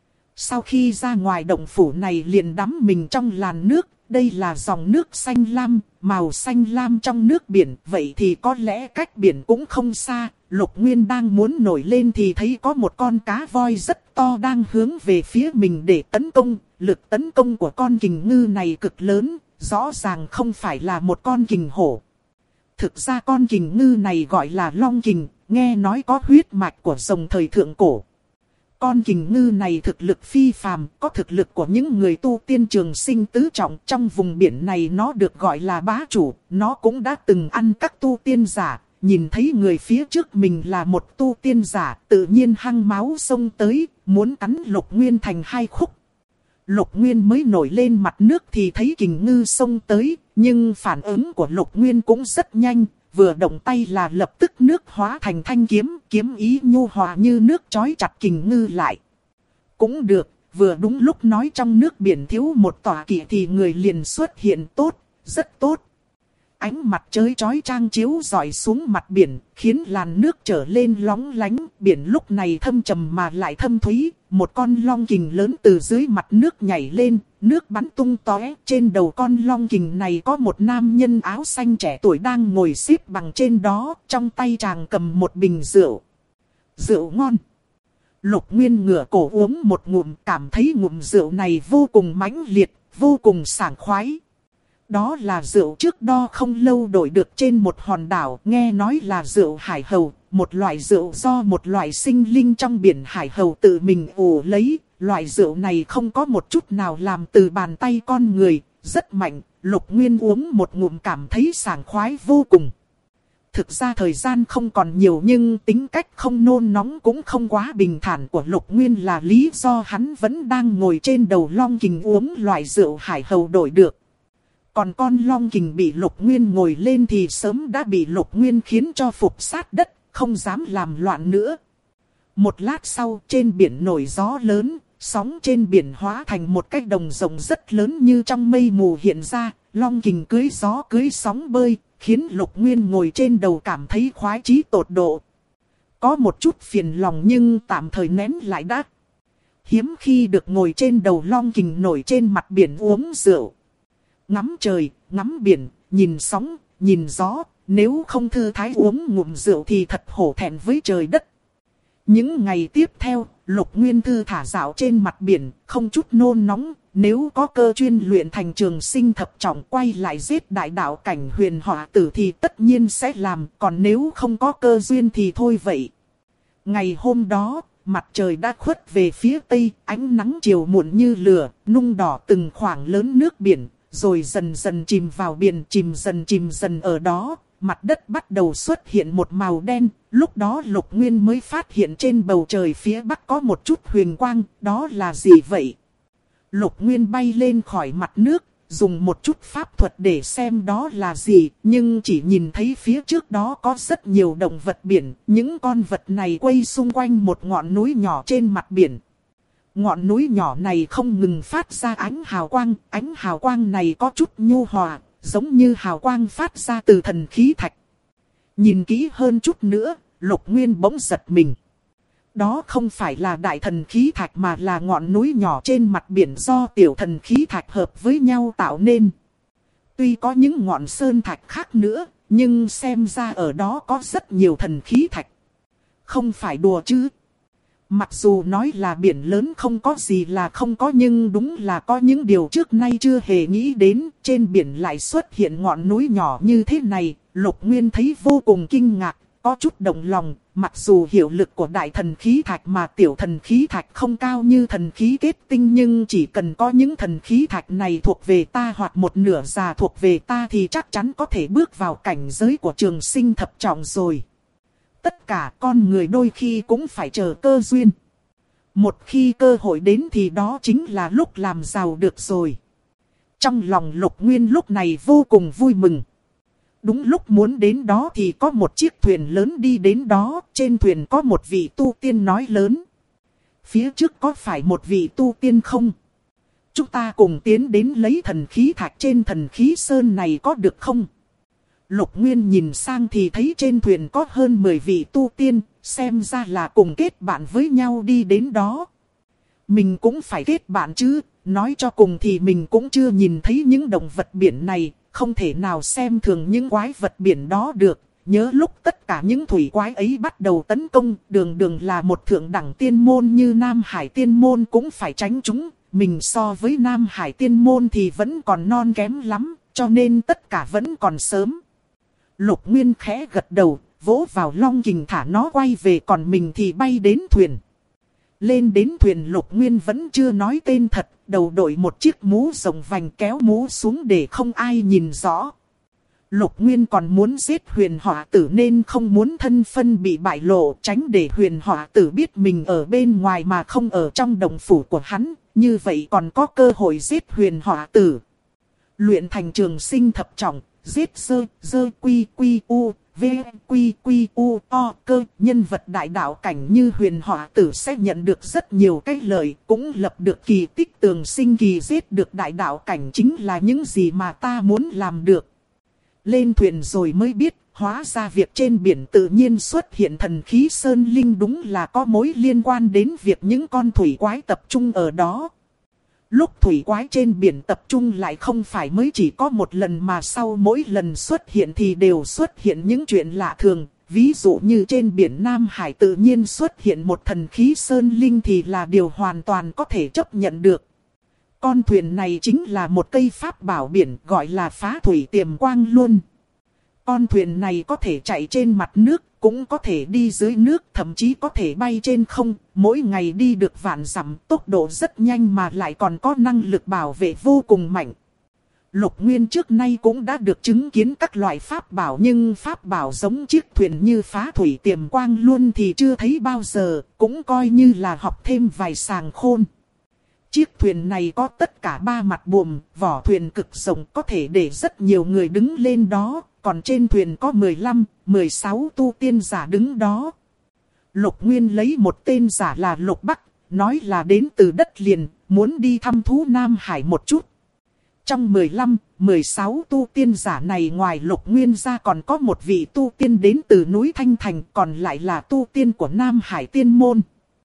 Speaker 1: Sau khi ra ngoài động phủ này liền đắm mình trong làn nước, đây là dòng nước xanh lam, màu xanh lam trong nước biển, vậy thì có lẽ cách biển cũng không xa. Lục Nguyên đang muốn nổi lên thì thấy có một con cá voi rất to đang hướng về phía mình để tấn công, lực tấn công của con kình ngư này cực lớn, rõ ràng không phải là một con kình hổ. Thực ra con kình ngư này gọi là long kình, nghe nói có huyết mạch của rồng thời thượng cổ. Con kình ngư này thực lực phi phàm, có thực lực của những người tu tiên trường sinh tứ trọng. Trong vùng biển này nó được gọi là bá chủ, nó cũng đã từng ăn các tu tiên giả. Nhìn thấy người phía trước mình là một tu tiên giả, tự nhiên hăng máu xông tới, muốn cắn Lục Nguyên thành hai khúc. Lục Nguyên mới nổi lên mặt nước thì thấy kình ngư xông tới, nhưng phản ứng của Lục Nguyên cũng rất nhanh. Vừa động tay là lập tức nước hóa thành thanh kiếm, kiếm ý nhu hòa như nước trói chặt kình ngư lại. Cũng được, vừa đúng lúc nói trong nước biển thiếu một tòa kỵ thì người liền xuất hiện tốt, rất tốt. ánh mặt trời chói chang chiếu rọi xuống mặt biển, khiến làn nước trở lên lóng lánh. Biển lúc này thâm trầm mà lại thâm thúy, một con long kình lớn từ dưới mặt nước nhảy lên, nước bắn tung tóe. Trên đầu con long kình này có một nam nhân áo xanh trẻ tuổi đang ngồi xếp bằng trên đó, trong tay chàng cầm một bình rượu. Rượu ngon. Lục Nguyên ngửa cổ uống một ngụm, cảm thấy ngụm rượu này vô cùng mãnh liệt, vô cùng sảng khoái. Đó là rượu trước đó không lâu đổi được trên một hòn đảo, nghe nói là rượu hải hầu, một loại rượu do một loại sinh linh trong biển hải hầu tự mình ủ lấy. Loại rượu này không có một chút nào làm từ bàn tay con người, rất mạnh. Lục Nguyên uống một ngụm cảm thấy sảng khoái vô cùng. Thực ra thời gian không còn nhiều, nhưng tính cách không nôn nóng cũng không quá bình thản của Lục Nguyên là lý do hắn vẫn đang ngồi trên đầu long kình uống loại rượu hải hầu đổi được. Còn con long kình bị Lục Nguyên ngồi lên thì sớm đã bị Lục Nguyên khiến cho phục sát đất, không dám làm loạn nữa. Một lát sau, trên biển nổi gió lớn, sóng trên biển hóa thành một cái đồng rộng rất lớn như trong mây mù hiện ra. Long kình cưỡi gió cưỡi sóng bơi, khiến Lục Nguyên ngồi trên đầu cảm thấy khoái chí tột độ. Có một chút phiền lòng nhưng tạm thời nén lại đã. Hiếm khi được ngồi trên đầu long kình nổi trên mặt biển uống rượu. Ngắm trời, ngắm biển, nhìn sóng, nhìn gió, nếu không thư thái uống ngụm rượu thì thật hổ thẹn với trời đất. Những ngày tiếp theo, Lục Nguyên thư thả dạo trên mặt biển, không chút nôn nóng. Nếu có cơ chuyên luyện thành trường sinh thập trọng quay lại giết đại đạo cảnh Huyền Hỏa Tử thì tất nhiên sẽ làm, còn nếu không có cơ duyên thì thôi vậy. Ngày hôm đó, mặt trời đã khuất về phía tây, ánh nắng chiều muộn như lửa, nung đỏ từng khoảng lớn nước biển, rồi dần dần chìm vào biển, chìm dần ở đó. Mặt đất bắt đầu xuất hiện một màu đen, lúc đó Lục Nguyên mới phát hiện trên bầu trời phía bắc có một chút huyền quang, đó là gì vậy? Lục Nguyên bay lên khỏi mặt nước, dùng một chút pháp thuật để xem đó là gì, nhưng chỉ nhìn thấy phía trước đó có rất nhiều động vật biển, những con vật này quay xung quanh một ngọn núi nhỏ trên mặt biển. Ngọn núi nhỏ này không ngừng phát ra ánh hào quang này có chút nhu hòa, giống như hào quang phát ra từ thần khí thạch. Nhìn kỹ hơn chút nữa, Lục Nguyên bỗng giật mình. Đó không phải là đại thần khí thạch mà là ngọn núi nhỏ trên mặt biển do tiểu thần khí thạch hợp với nhau tạo nên. Tuy có những ngọn sơn thạch khác nữa, nhưng xem ra ở đó có rất nhiều thần khí thạch. Không phải đùa chứ. Mặc dù nói là biển lớn không có gì là không có, nhưng đúng là có những điều trước nay chưa hề nghĩ đến. Trên biển lại xuất hiện ngọn núi nhỏ như thế này, Lục Nguyên thấy vô cùng kinh ngạc, có chút động lòng. Mặc dù hiệu lực của đại thần khí thạch mà tiểu thần khí thạch không cao như thần khí kết tinh, nhưng chỉ cần có những thần khí thạch này thuộc về ta hoặc một nửa già thuộc về ta thì chắc chắn có thể bước vào cảnh giới của trường sinh thập trọng rồi. Tất cả con người đôi khi cũng phải chờ cơ duyên. Một khi cơ hội đến thì đó chính là lúc làm giàu được rồi. Trong lòng Lục Nguyên lúc này vô cùng vui mừng. Đúng lúc muốn đến đó thì có một chiếc thuyền lớn đi đến đó. Trên thuyền có một vị tu tiên nói lớn. Phía trước có phải một vị tu tiên không? Chúng ta cùng tiến đến lấy thần khí thạch trên thần khí sơn này có được không? Lục Nguyên nhìn sang thì thấy trên thuyền có hơn 10 vị tu tiên, xem ra là cùng kết bạn với nhau đi đến đó. Mình cũng phải kết bạn chứ, nói cho cùng thì mình cũng chưa nhìn thấy những động vật biển này, không thể nào xem thường những quái vật biển đó được. Nhớ lúc tất cả những thủy quái ấy bắt đầu tấn công, đường là một thượng đẳng tiên môn như Nam Hải tiên môn cũng phải tránh chúng. Mình so với Nam Hải tiên môn thì vẫn còn non kém lắm, cho nên tất cả vẫn còn sớm. Lục Nguyên khẽ gật đầu, vỗ vào long kình thả nó quay về, còn mình thì bay đến thuyền. Lên đến thuyền Lục Nguyên vẫn chưa nói tên thật, đầu đội một chiếc mũ rộng vành kéo mũ xuống để không ai nhìn rõ. Lục Nguyên còn muốn giết Huyền Hỏa Tử nên không muốn thân phân bị bại lộ, tránh để Huyền Hỏa Tử biết mình ở bên ngoài mà không ở trong động phủ của hắn, như vậy còn có cơ hội giết Huyền Hỏa Tử. Luyện thành trường sinh thập trọng, giết dơ quy u, v quy u o cơ, nhân vật đại đạo cảnh như Huyền Hỏa Tử sẽ nhận được rất nhiều cái lợi, cũng lập được kỳ tích tường sinh kỳ. Giết được đại đạo cảnh chính là những gì mà ta muốn làm được. Lên thuyền rồi mới biết, hóa ra việc trên biển tự nhiên xuất hiện thần khí sơn linh đúng là có mối liên quan đến việc những con thủy quái tập trung ở đó. Lúc thủy quái trên biển tập trung lại không phải mới chỉ có một lần mà sau mỗi lần xuất hiện thì đều xuất hiện những chuyện lạ thường. Ví dụ như trên biển Nam Hải tự nhiên xuất hiện một thần khí sơn linh thì là điều hoàn toàn có thể chấp nhận được. Con thuyền này chính là một cây pháp bảo biển gọi là phá thủy tiềm quang luân. Con thuyền này có thể chạy trên mặt nước, cũng có thể đi dưới nước, thậm chí có thể bay trên không. Mỗi ngày đi được vạn dặm, tốc độ rất nhanh mà lại còn có năng lực bảo vệ vô cùng mạnh. Lục Nguyên trước nay cũng đã được chứng kiến các loại pháp bảo, nhưng pháp bảo giống chiếc thuyền như phá thủy tiềm quang luân thì chưa thấy bao giờ, cũng coi như là học thêm vài sàng khôn. Chiếc thuyền này có tất cả 3 mặt buồm, vỏ thuyền cực rộng có thể để rất nhiều người đứng lên đó, còn trên thuyền có 15, 16 tu tiên giả đứng đó. Lục Nguyên lấy một tên giả là Lục Bắc, nói là đến từ đất liền, muốn đi thăm thú Nam Hải một chút. Trong 15, 16 tu tiên giả này ngoài Lục Nguyên ra còn có một vị tu tiên đến từ núi Thanh Thành, còn lại là tu tiên của Nam Hải Tiên Môn.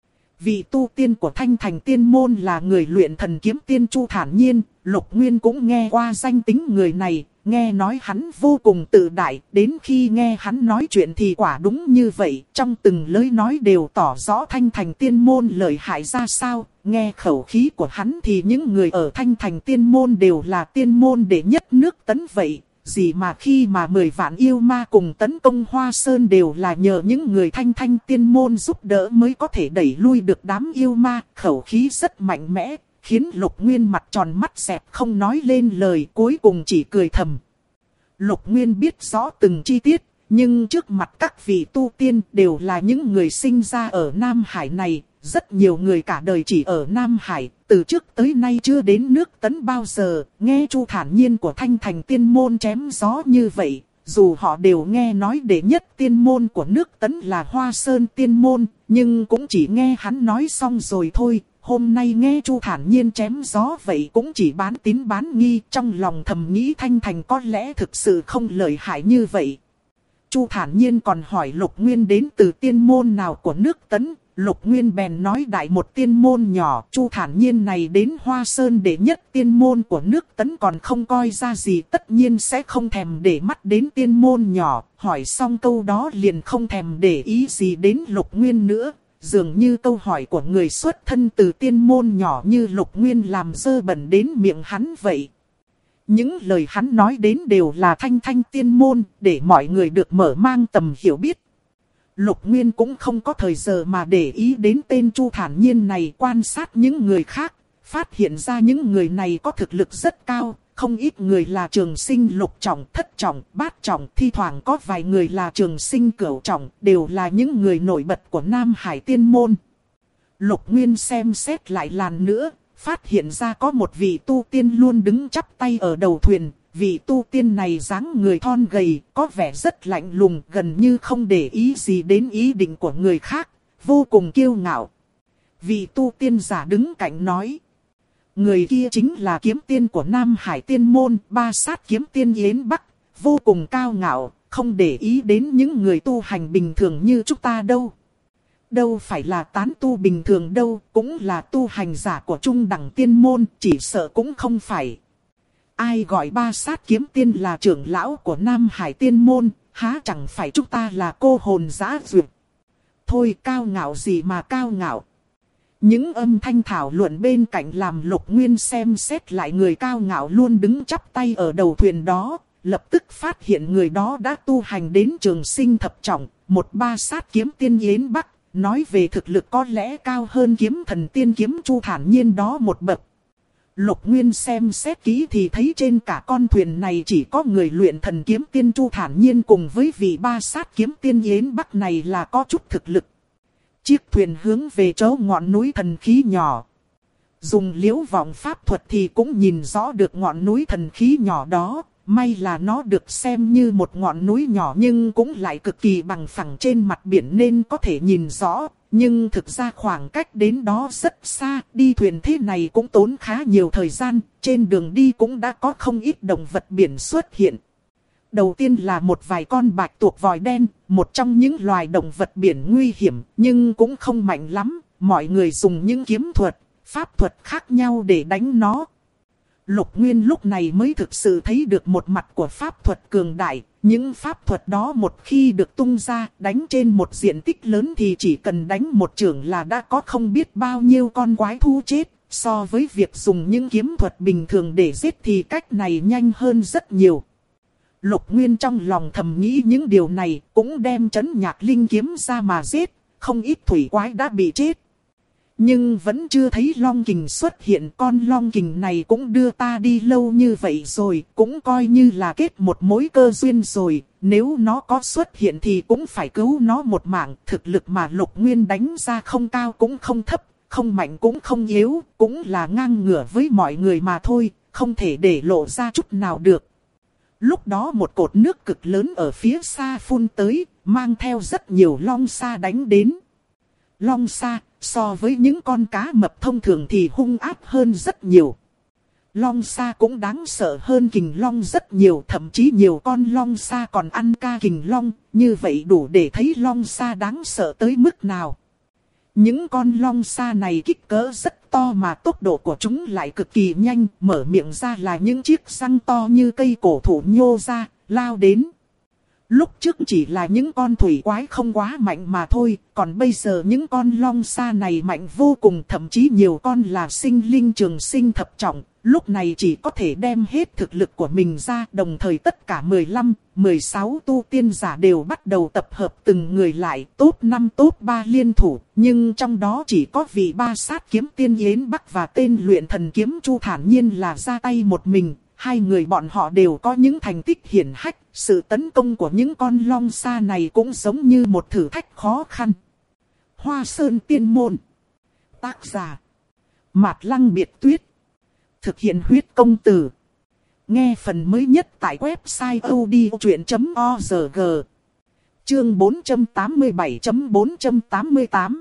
Speaker 1: Vị tu tiên của Thanh Thành Tiên Môn là người luyện thần kiếm tiên Chu Thản Nhiên. Lục Nguyên cũng nghe qua danh tính người này, nghe nói hắn vô cùng tự đại, đến khi nghe hắn nói chuyện thì quả đúng như vậy, trong từng lời nói đều tỏ rõ Thanh Thành Tiên Môn lợi hại ra sao. Nghe khẩu khí của hắn thì những người ở Thanh Thành Tiên Môn đều là tiên môn đệ nhất nước Tấn vậy. Gì mà khi mà 10 vạn yêu ma cùng tấn công Hoa Sơn đều là nhờ những người Thanh Thành Tiên Môn giúp đỡ mới có thể đẩy lui được đám yêu ma. Khẩu khí rất mạnh mẽ, khiến Lục Nguyên mặt tròn mắt xẹp không nói lên lời, cuối cùng chỉ cười thầm. Lục Nguyên biết rõ từng chi tiết, nhưng trước mặt các vị tu tiên đều là những người sinh ra ở Nam Hải này. Rất nhiều người cả đời chỉ ở Nam Hải, từ trước tới nay chưa đến nước Tấn bao giờ, nghe Chu Thản Nhiên của Thanh Thành Tiên Môn chém gió như vậy. Dù họ đều nghe nói đệ nhất tiên môn của nước Tấn là Hoa Sơn Tiên Môn, nhưng cũng chỉ nghe hắn nói xong rồi thôi. Hôm nay nghe Chu Thản Nhiên chém gió vậy cũng chỉ bán tín bán nghi, trong lòng thầm nghĩ Thanh Thành có lẽ thực sự không lợi hại như vậy. Chu Thản Nhiên còn hỏi Lục Nguyên đến từ tiên môn nào của nước Tấn. Lục Nguyên bèn nói đại một tiên môn nhỏ. Chu Thản Nhiên này đến Hoa Sơn đệ nhất tiên môn của nước Tấn còn không coi ra gì, tất nhiên sẽ không thèm để mắt đến tiên môn nhỏ. Hỏi xong câu đó liền không thèm để ý gì đến Lục Nguyên nữa. Dường như câu hỏi của người xuất thân từ tiên môn nhỏ như Lục Nguyên làm dơ bẩn đến miệng hắn vậy. Những lời hắn nói đến đều là Thanh Thanh Tiên Môn, để mọi người được mở mang tầm hiểu biết. Lục Nguyên cũng không có thời giờ mà để ý đến tên Chu Thản Nhiên này, quan sát những người khác, phát hiện ra những người này có thực lực rất cao. Không ít người là trường sinh lục trọng, thất trọng, bát trọng, thi thoảng có vài người là trường sinh cửu trọng, đều là những người nổi bật của Nam Hải Tiên Môn. Lục Nguyên xem xét lại lần nữa, phát hiện ra có một vị tu tiên luôn đứng chắp tay ở đầu thuyền. Vị tu tiên này dáng người thon gầy, có vẻ rất lạnh lùng, gần như không để ý gì đến ý định của người khác, vô cùng kiêu ngạo. Vị tu tiên giả đứng cạnh nói. Người kia chính là kiếm tiên của Nam Hải Tiên Môn, Ba Sát kiếm tiên Yến Bắc, vô cùng cao ngạo, không để ý đến những người tu hành bình thường như chúng ta đâu. Đâu phải là tán tu bình thường đâu, cũng là tu hành giả của trung đẳng tiên môn, chỉ sợ cũng không phải. Ai gọi Ba Sát kiếm tiên là trưởng lão của Nam Hải Tiên Môn, há chẳng phải chúng ta là cô hồn dã duyệt. Thôi cao ngạo gì mà cao ngạo. Những âm thanh thảo luận bên cạnh làm Lục Nguyên xem xét lại người cao ngạo luôn đứng chắp tay ở đầu thuyền đó. Lập tức phát hiện người đó đã tu hành đến trường sinh thập trọng, một Ba Sát kiếm tiên Yến Bắc. Nói về thực lực có lẽ cao hơn kiếm thần tiên kiếm Chu Thản Nhiên đó một bậc. Lục Nguyên xem xét kỹ thì thấy trên cả con thuyền này chỉ có người luyện thần kiếm tiên Chu Thản Nhiên cùng với vị Ba Sát kiếm tiên Yến Bắc này là có chút thực lực. Chiếc thuyền hướng về chỗ ngọn núi thần khí nhỏ. Dùng liễu vọng pháp thuật thì cũng nhìn rõ được ngọn núi thần khí nhỏ đó. May là nó được xem như một ngọn núi nhỏ nhưng cũng lại cực kỳ bằng phẳng trên mặt biển nên có thể nhìn rõ. Nhưng thực ra khoảng cách đến đó rất xa, đi thuyền thế này cũng tốn khá nhiều thời gian, trên đường đi cũng đã có không ít động vật biển xuất hiện. đầu tiên là một vài con bạch tuộc vòi đen, một trong những loài động vật biển nguy hiểm, nhưng cũng không mạnh lắm. Mọi người dùng những kiếm thuật, pháp thuật khác nhau để đánh nó. Lục Nguyên lúc này mới thực sự thấy được một mặt của pháp thuật cường đại. Những pháp thuật đó một khi được tung ra, đánh trên một diện tích lớn thì chỉ cần đánh một chưởng là đã có không biết bao nhiêu con quái thú chết. So với việc dùng những kiếm thuật bình thường để giết thì cách này nhanh hơn rất nhiều. Lục Nguyên trong lòng thầm nghĩ những điều này, cũng đem trấn nhạc linh kiếm ra mà giết. Không ít thủy quái đã bị chết. Nhưng vẫn chưa thấy long kình xuất hiện. Con long kình này cũng đưa ta đi lâu như vậy rồi, cũng coi như là kết một mối cơ duyên rồi. Nếu nó có xuất hiện thì cũng phải cứu nó một mạng. Thực lực mà Lục Nguyên đánh ra không cao cũng không thấp, không mạnh cũng không yếu, cũng là ngang ngửa với mọi người mà thôi, không thể để lộ ra chút nào được. Lúc đó một cột nước cực lớn ở phía xa phun tới, mang theo rất nhiều long sa đánh đến. Long sa, so với những con cá mập thông thường thì hung ác hơn rất nhiều. Long sa cũng đáng sợ hơn kình long rất nhiều, thậm chí nhiều con long sa còn ăn ca kình long, như vậy đủ để thấy long sa đáng sợ tới mức nào. Những con long sa này kích cỡ rất to mà tốc độ của chúng lại cực kỳ nhanh, mở miệng ra là những chiếc răng to như cây cổ thụ nhô ra, lao đến. Lúc trước chỉ là những con thủy quái không quá mạnh mà thôi, còn bây giờ những con long sa này mạnh vô cùng, thậm chí nhiều con là sinh linh trường sinh thập trọng. Lúc này chỉ có thể đem hết thực lực của mình ra, đồng thời tất cả 15, 16 tu tiên giả đều bắt đầu tập hợp từng người lại, top 5 top 3 liên thủ. Nhưng trong đó chỉ có vị ba sát kiếm tiên Yến Bắc và tên luyện thần kiếm Chu thản nhiên là ra tay một mình. Hai người bọn họ đều có những thành tích hiển hách, sự tấn công của những con long sa này cũng giống như một thử thách khó khăn. Hoa Sơn Tiên Môn. Tác giả Mạt Lăng Biệt Tuyết. Thực hiện huyết công từ. Nghe phần mới nhất tại website odchuyện.org. Chương 487.488.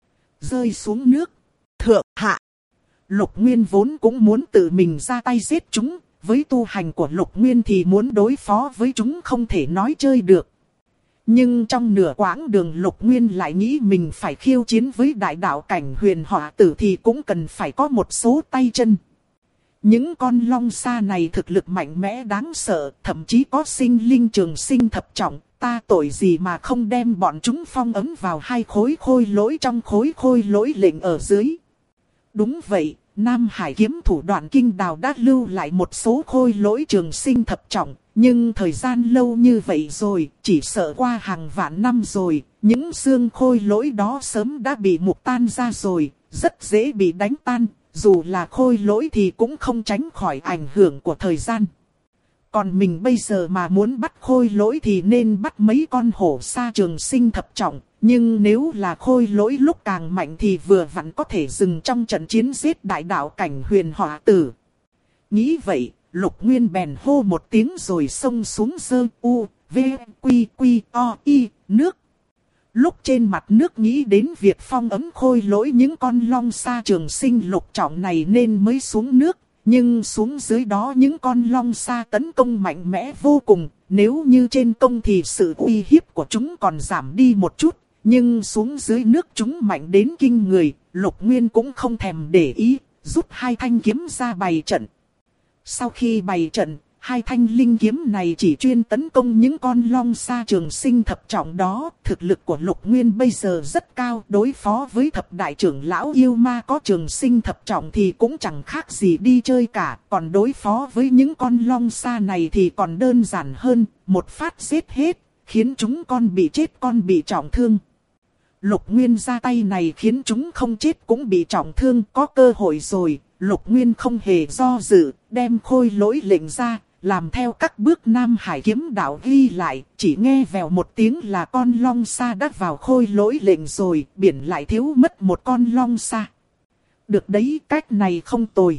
Speaker 1: Rơi xuống nước. Thượng hạ. Lục Nguyên vốn cũng muốn tự mình ra tay giết chúng. Với tu hành của Lục Nguyên thì muốn đối phó với chúng không thể nói chơi được. Nhưng trong nửa quãng đường Lục Nguyên lại nghĩ mình phải khiêu chiến với đại đạo cảnh Huyền Hỏa Tử thì cũng cần phải có một số tay chân. Những con long sa này thực lực mạnh mẽ đáng sợ, thậm chí có sinh linh trường sinh thập trọng. Ta tội gì mà không đem bọn chúng phong ấn vào hai khối khôi lỗi trong khối khôi lỗi lệnh ở dưới. Đúng vậy, Nam Hải kiếm thủ Đoạn Kinh Đào đã lưu lại một số khôi lỗi trường sinh thập trọng. Nhưng thời gian lâu như vậy rồi, chỉ sợ qua hàng vạn năm rồi, những xương khôi lỗi đó sớm đã bị mục tan ra rồi, rất dễ bị đánh tan. Dù là khôi lỗi thì cũng không tránh khỏi ảnh hưởng của thời gian. Còn mình bây giờ mà muốn bắt khôi lỗi thì nên bắt mấy con hổ sa trường sinh thập trọng. Nhưng nếu là khôi lỗi lúc càng mạnh thì vừa vặn có thể dừng trong trận chiến giết đại đạo cảnh Huyền Hỏa Tử. Nghĩ vậy, Lục Nguyên bèn hô một tiếng rồi xông xuống Dơ U, V, Quy, Quy, O, I, nước. Lúc trên mặt nước nghĩ đến việc phong ấn khôi lỗi những con long sa trường sinh lục trọng này nên mới xuống nước. Nhưng xuống dưới đó những con long sa tấn công mạnh mẽ vô cùng. Nếu như trên công thì sự uy hiếp của chúng còn giảm đi một chút. Nhưng xuống dưới nước chúng mạnh đến kinh người. Lục Nguyên cũng không thèm để ý, rút hai thanh kiếm ra bày trận. Sau khi bày trận, hai thanh linh kiếm này chỉ chuyên tấn công những con long sa trường sinh thập trọng đó. Thực lực của Lục Nguyên bây giờ rất cao, đối phó với thập đại trưởng lão yêu ma có trường sinh thập trọng thì cũng chẳng khác gì đi chơi cả. Còn đối phó với những con long sa này thì còn đơn giản hơn, một phát giết hết, khiến chúng con bị chết con bị trọng thương. Lục Nguyên ra tay này khiến chúng không chết cũng bị trọng thương, có cơ hội rồi. Lục Nguyên không hề do dự, đem khôi lỗi lệnh ra, làm theo các bước Nam Hải kiếm đạo ghi lại. Chỉ nghe vèo một tiếng là con long sa đã vào khôi lỗi lệnh rồi, biển lại thiếu mất một con long sa. Được đấy, cách này không tồi.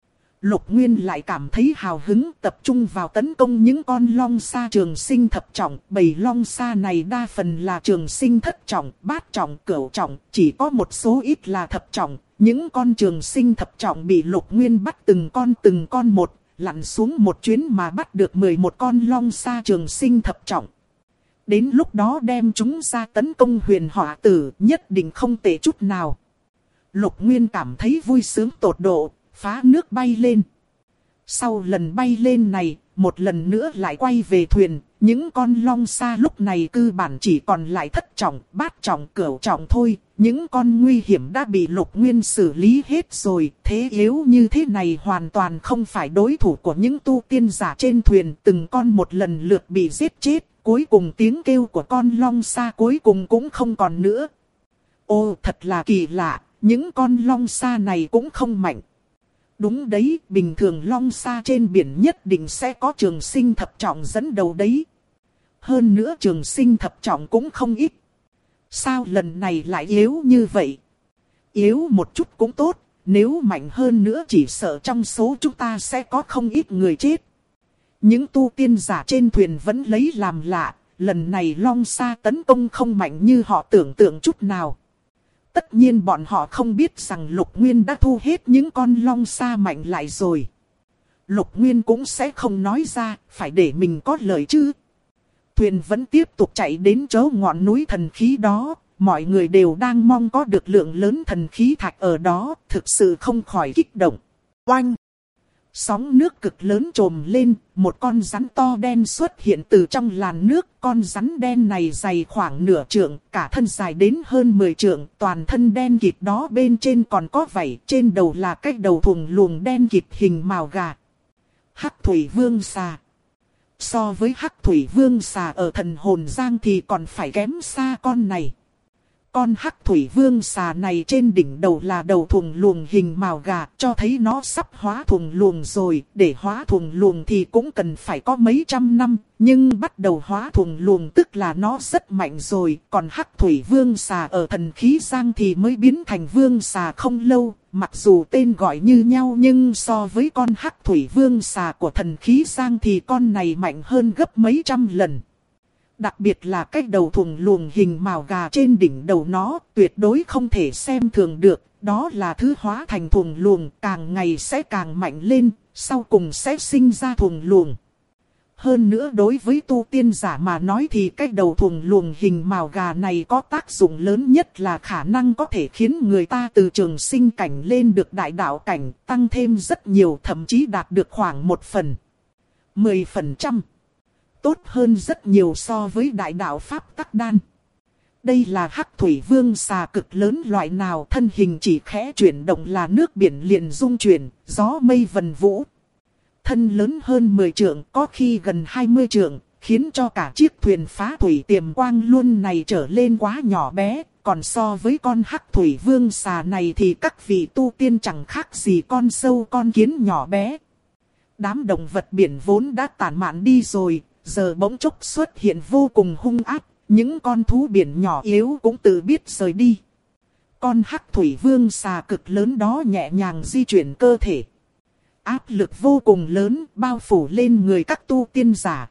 Speaker 1: Lục Nguyên lại cảm thấy hào hứng, tập trung vào tấn công những con long sa trường sinh thập trọng. Bầy long sa này đa phần là trường sinh thất trọng, bát trọng, cửu trọng, chỉ có một số ít là thập trọng. Những con trường sinh thập trọng bị Lục Nguyên bắt từng con một, lặn xuống một chuyến mà bắt được 11 con long sa trường sinh thập trọng. Đến lúc đó đem chúng ra tấn công Huyền Hỏa Tử nhất định không tệ chút nào. Lục Nguyên cảm thấy vui sướng tột độ, phá nước bay lên. Sau lần bay lên này, một lần nữa lại quay về thuyền, những con long sa lúc này cơ bản chỉ còn lại thất trọng, bát trọng, cửu trọng thôi. Những con nguy hiểm đã bị Lục Nguyên xử lý hết rồi, thế yếu như thế này hoàn toàn không phải đối thủ của những tu tiên giả trên thuyền. Từng con một lần lượt bị giết chết, cuối cùng tiếng kêu của con long sa cuối cùng cũng không còn nữa. Ô, thật là kỳ lạ, những con long sa này cũng không mạnh. Đúng đấy, bình thường long sa trên biển nhất định sẽ có trường sinh thập trọng dẫn đầu đấy. Hơn nữa trường sinh thập trọng cũng không ít. Sao lần này lại yếu như vậy? Yếu một chút cũng tốt, nếu mạnh hơn nữa chỉ sợ trong số chúng ta sẽ có không ít người chết. Những tu tiên giả trên thuyền vẫn lấy làm lạ, lần này long sa tấn công không mạnh như họ tưởng tượng chút nào. Tất nhiên bọn họ không biết rằng Lục Nguyên đã thu hết những con long sa mạnh lại rồi. Lục Nguyên cũng sẽ không nói ra, phải để mình có lợi chứ. Thuyền vẫn tiếp tục chạy đến chỗ ngọn núi thần khí đó, mọi người đều đang mong có được lượng lớn thần khí thạch ở đó, thực sự không khỏi kích động. Oanh! Sóng nước cực lớn trồm lên, một con rắn to đen xuất hiện từ trong làn nước. Con rắn đen này dày khoảng nửa trượng, cả thân dài đến hơn 10 trượng, toàn thân đen kịt đó bên trên còn có vảy, trên đầu là cái đầu thùng luồng đen kịt hình mào gà. Hắc Thủy Vương Xà. So với Hắc Thủy Vương Xà ở Thần Hồn Giang thì còn phải kém xa con này. Con Hắc Thủy Vương Xà này trên đỉnh đầu là đầu thuồng luồng hình mào gà, cho thấy nó sắp hóa thuồng luồng rồi. Để hóa thuồng luồng thì cũng cần phải có mấy trăm năm, nhưng bắt đầu hóa thuồng luồng tức là nó rất mạnh rồi. Còn Hắc Thủy Vương Xà ở Thần Khí Giang thì mới biến thành Vương Xà không lâu. Mặc dù tên gọi như nhau nhưng so với con Hắc Thủy Vương Xà của Thần Khí Giang thì con này mạnh hơn gấp mấy trăm lần. Đặc biệt là cái đầu thuồng luồng hình mào gà trên đỉnh đầu nó tuyệt đối không thể xem thường được. Đó là thứ hóa thành thuồng luồng, càng ngày sẽ càng mạnh lên, sau cùng sẽ sinh ra thuồng luồng. Hơn nữa đối với tu tiên giả mà nói thì cái đầu thuồng luồng hình mào gà này có tác dụng lớn nhất là khả năng có thể khiến người ta từ trường sinh cảnh lên được đại đạo cảnh, tăng thêm rất nhiều, thậm chí đạt được khoảng 10%. Tốt hơn rất nhiều so với đại đạo Pháp Tắc Đan. Đây là Hắc Thủy Vương Xà cực lớn loại nào, thân hình chỉ khẽ chuyển động là nước biển liền rung chuyển, gió mây vần vũ. Thân lớn hơn 10 trượng, có khi gần 20 trượng, khiến cho cả chiếc thuyền phá thủy tiềm quang luôn này trở lên quá nhỏ bé. Còn so với con Hắc Thủy Vương Xà này thì các vị tu tiên chẳng khác gì con sâu con kiến nhỏ bé. Đám động vật biển vốn đã tản mạn đi rồi, giờ bỗng chốc xuất hiện vô cùng hung ác, những con thú biển nhỏ yếu cũng tự biết rời đi. Con Hắc Thủy Vương Xà cực lớn đó nhẹ nhàng di chuyển cơ thể. Áp lực vô cùng lớn bao phủ lên người các tu tiên giả.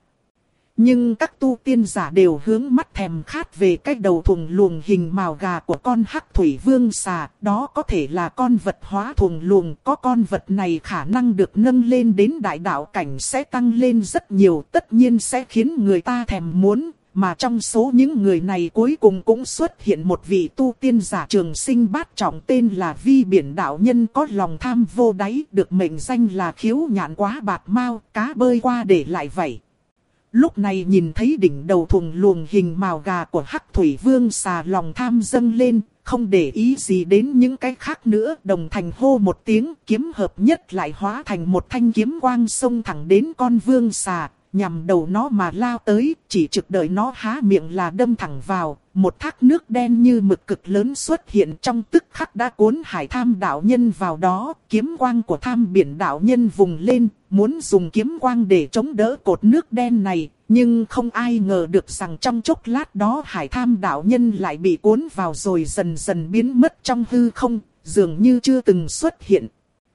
Speaker 1: Nhưng các tu tiên giả đều hướng mắt thèm khát về cái đầu thuồng luồng hình mào gà của con Hắc Thủy Vương Xà. Đó có thể là con vật hóa thuồng luồng. Có con vật này khả năng được nâng lên đến đại đạo cảnh sẽ tăng lên rất nhiều. Tất nhiên sẽ khiến người ta thèm muốn. Mà trong số những người này cuối cùng cũng xuất hiện một vị tu tiên giả trường sinh bát trọng tên là Vi Biển Đạo Nhân, có lòng tham vô đáy, được mệnh danh là khiếu nhạn quá bạc mao, cá bơi qua để lại vậy. Lúc này nhìn thấy đỉnh đầu thuồng luồng hình mào gà của Hắc Thủy Vương Xà, lòng tham dâng lên, không để ý gì đến những cái khác nữa, đồng thành hô một tiếng, kiếm hợp nhất lại hóa thành một thanh kiếm quang xông thẳng đến con vương xà, nhằm đầu nó mà lao tới, chỉ trực đợi nó há miệng là đâm thẳng vào. Một thác nước đen như mực cực lớn xuất hiện, trong tức khắc đã cuốn Hải Tham đạo nhân vào đó. Kiếm quang của Tham Biển đạo nhân vùng lên, muốn dùng kiếm quang để chống đỡ cột nước đen này. Nhưng không ai ngờ được rằng trong chốc lát đó Hải Tham đạo nhân lại bị cuốn vào rồi dần dần biến mất trong hư không, dường như chưa từng xuất hiện.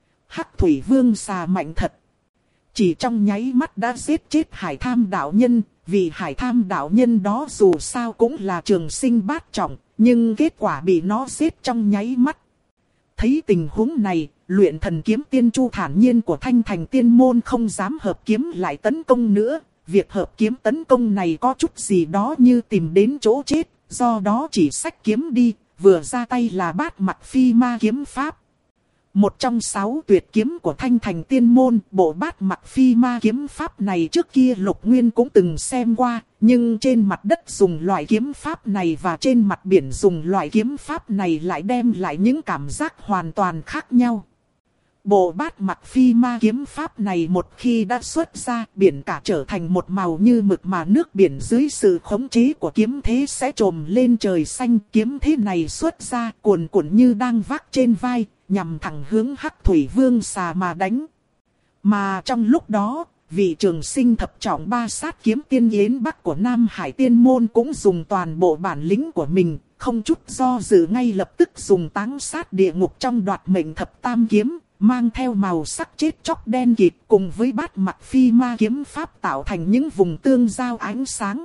Speaker 1: Hắc Thủy Vương Xà mạnh thật. Chỉ trong nháy mắt đã giết chết Hải Tham đạo nhân. Vì Hải Tham đạo nhân đó dù sao cũng là trường sinh bát trọng, nhưng kết quả bị nó giết trong nháy mắt. Thấy tình huống này, luyện thần kiếm tiên Chu Thản Nhiên của Thanh Thành Tiên Môn không dám hợp kiếm lại tấn công nữa. Việc hợp kiếm tấn công này có chút gì đó như tìm đến chỗ chết, do đó chỉ xách kiếm đi, vừa ra tay là Bát Mặc Phi Ma kiếm pháp. Một trong 6 tuyệt kiếm của Thanh Thành Tiên Môn, bộ Bát Mặc Phi Ma kiếm pháp này trước kia Lục Nguyên cũng từng xem qua, nhưng trên mặt đất dùng loại kiếm pháp này và trên mặt biển dùng loại kiếm pháp này lại đem lại những cảm giác hoàn toàn khác nhau. Bộ Bát Mặc Phi Ma kiếm pháp này một khi đã xuất ra, biển cả trở thành một màu như mực mà nước biển dưới sự khống chế của kiếm thế sẽ trồm lên trời xanh. Kiếm thế này xuất ra cuồn cuộn như đang vác trên vai, nhằm thẳng hướng Hắc Thủy Vương Xà mà đánh. Mà trong lúc đó, vị trường sinh thập trọng 3 sát kiếm tiên Yến Bắc của Nam Hải Tiên Môn cũng dùng toàn bộ bản lĩnh của mình, không chút do dự ngay lập tức dùng táng sát địa ngục trong đoạt mệnh thập tam kiếm, mang theo màu sắc chết chóc đen kịt cùng với Bát Mặc Phi Ma kiếm pháp tạo thành những vùng tương giao ánh sáng.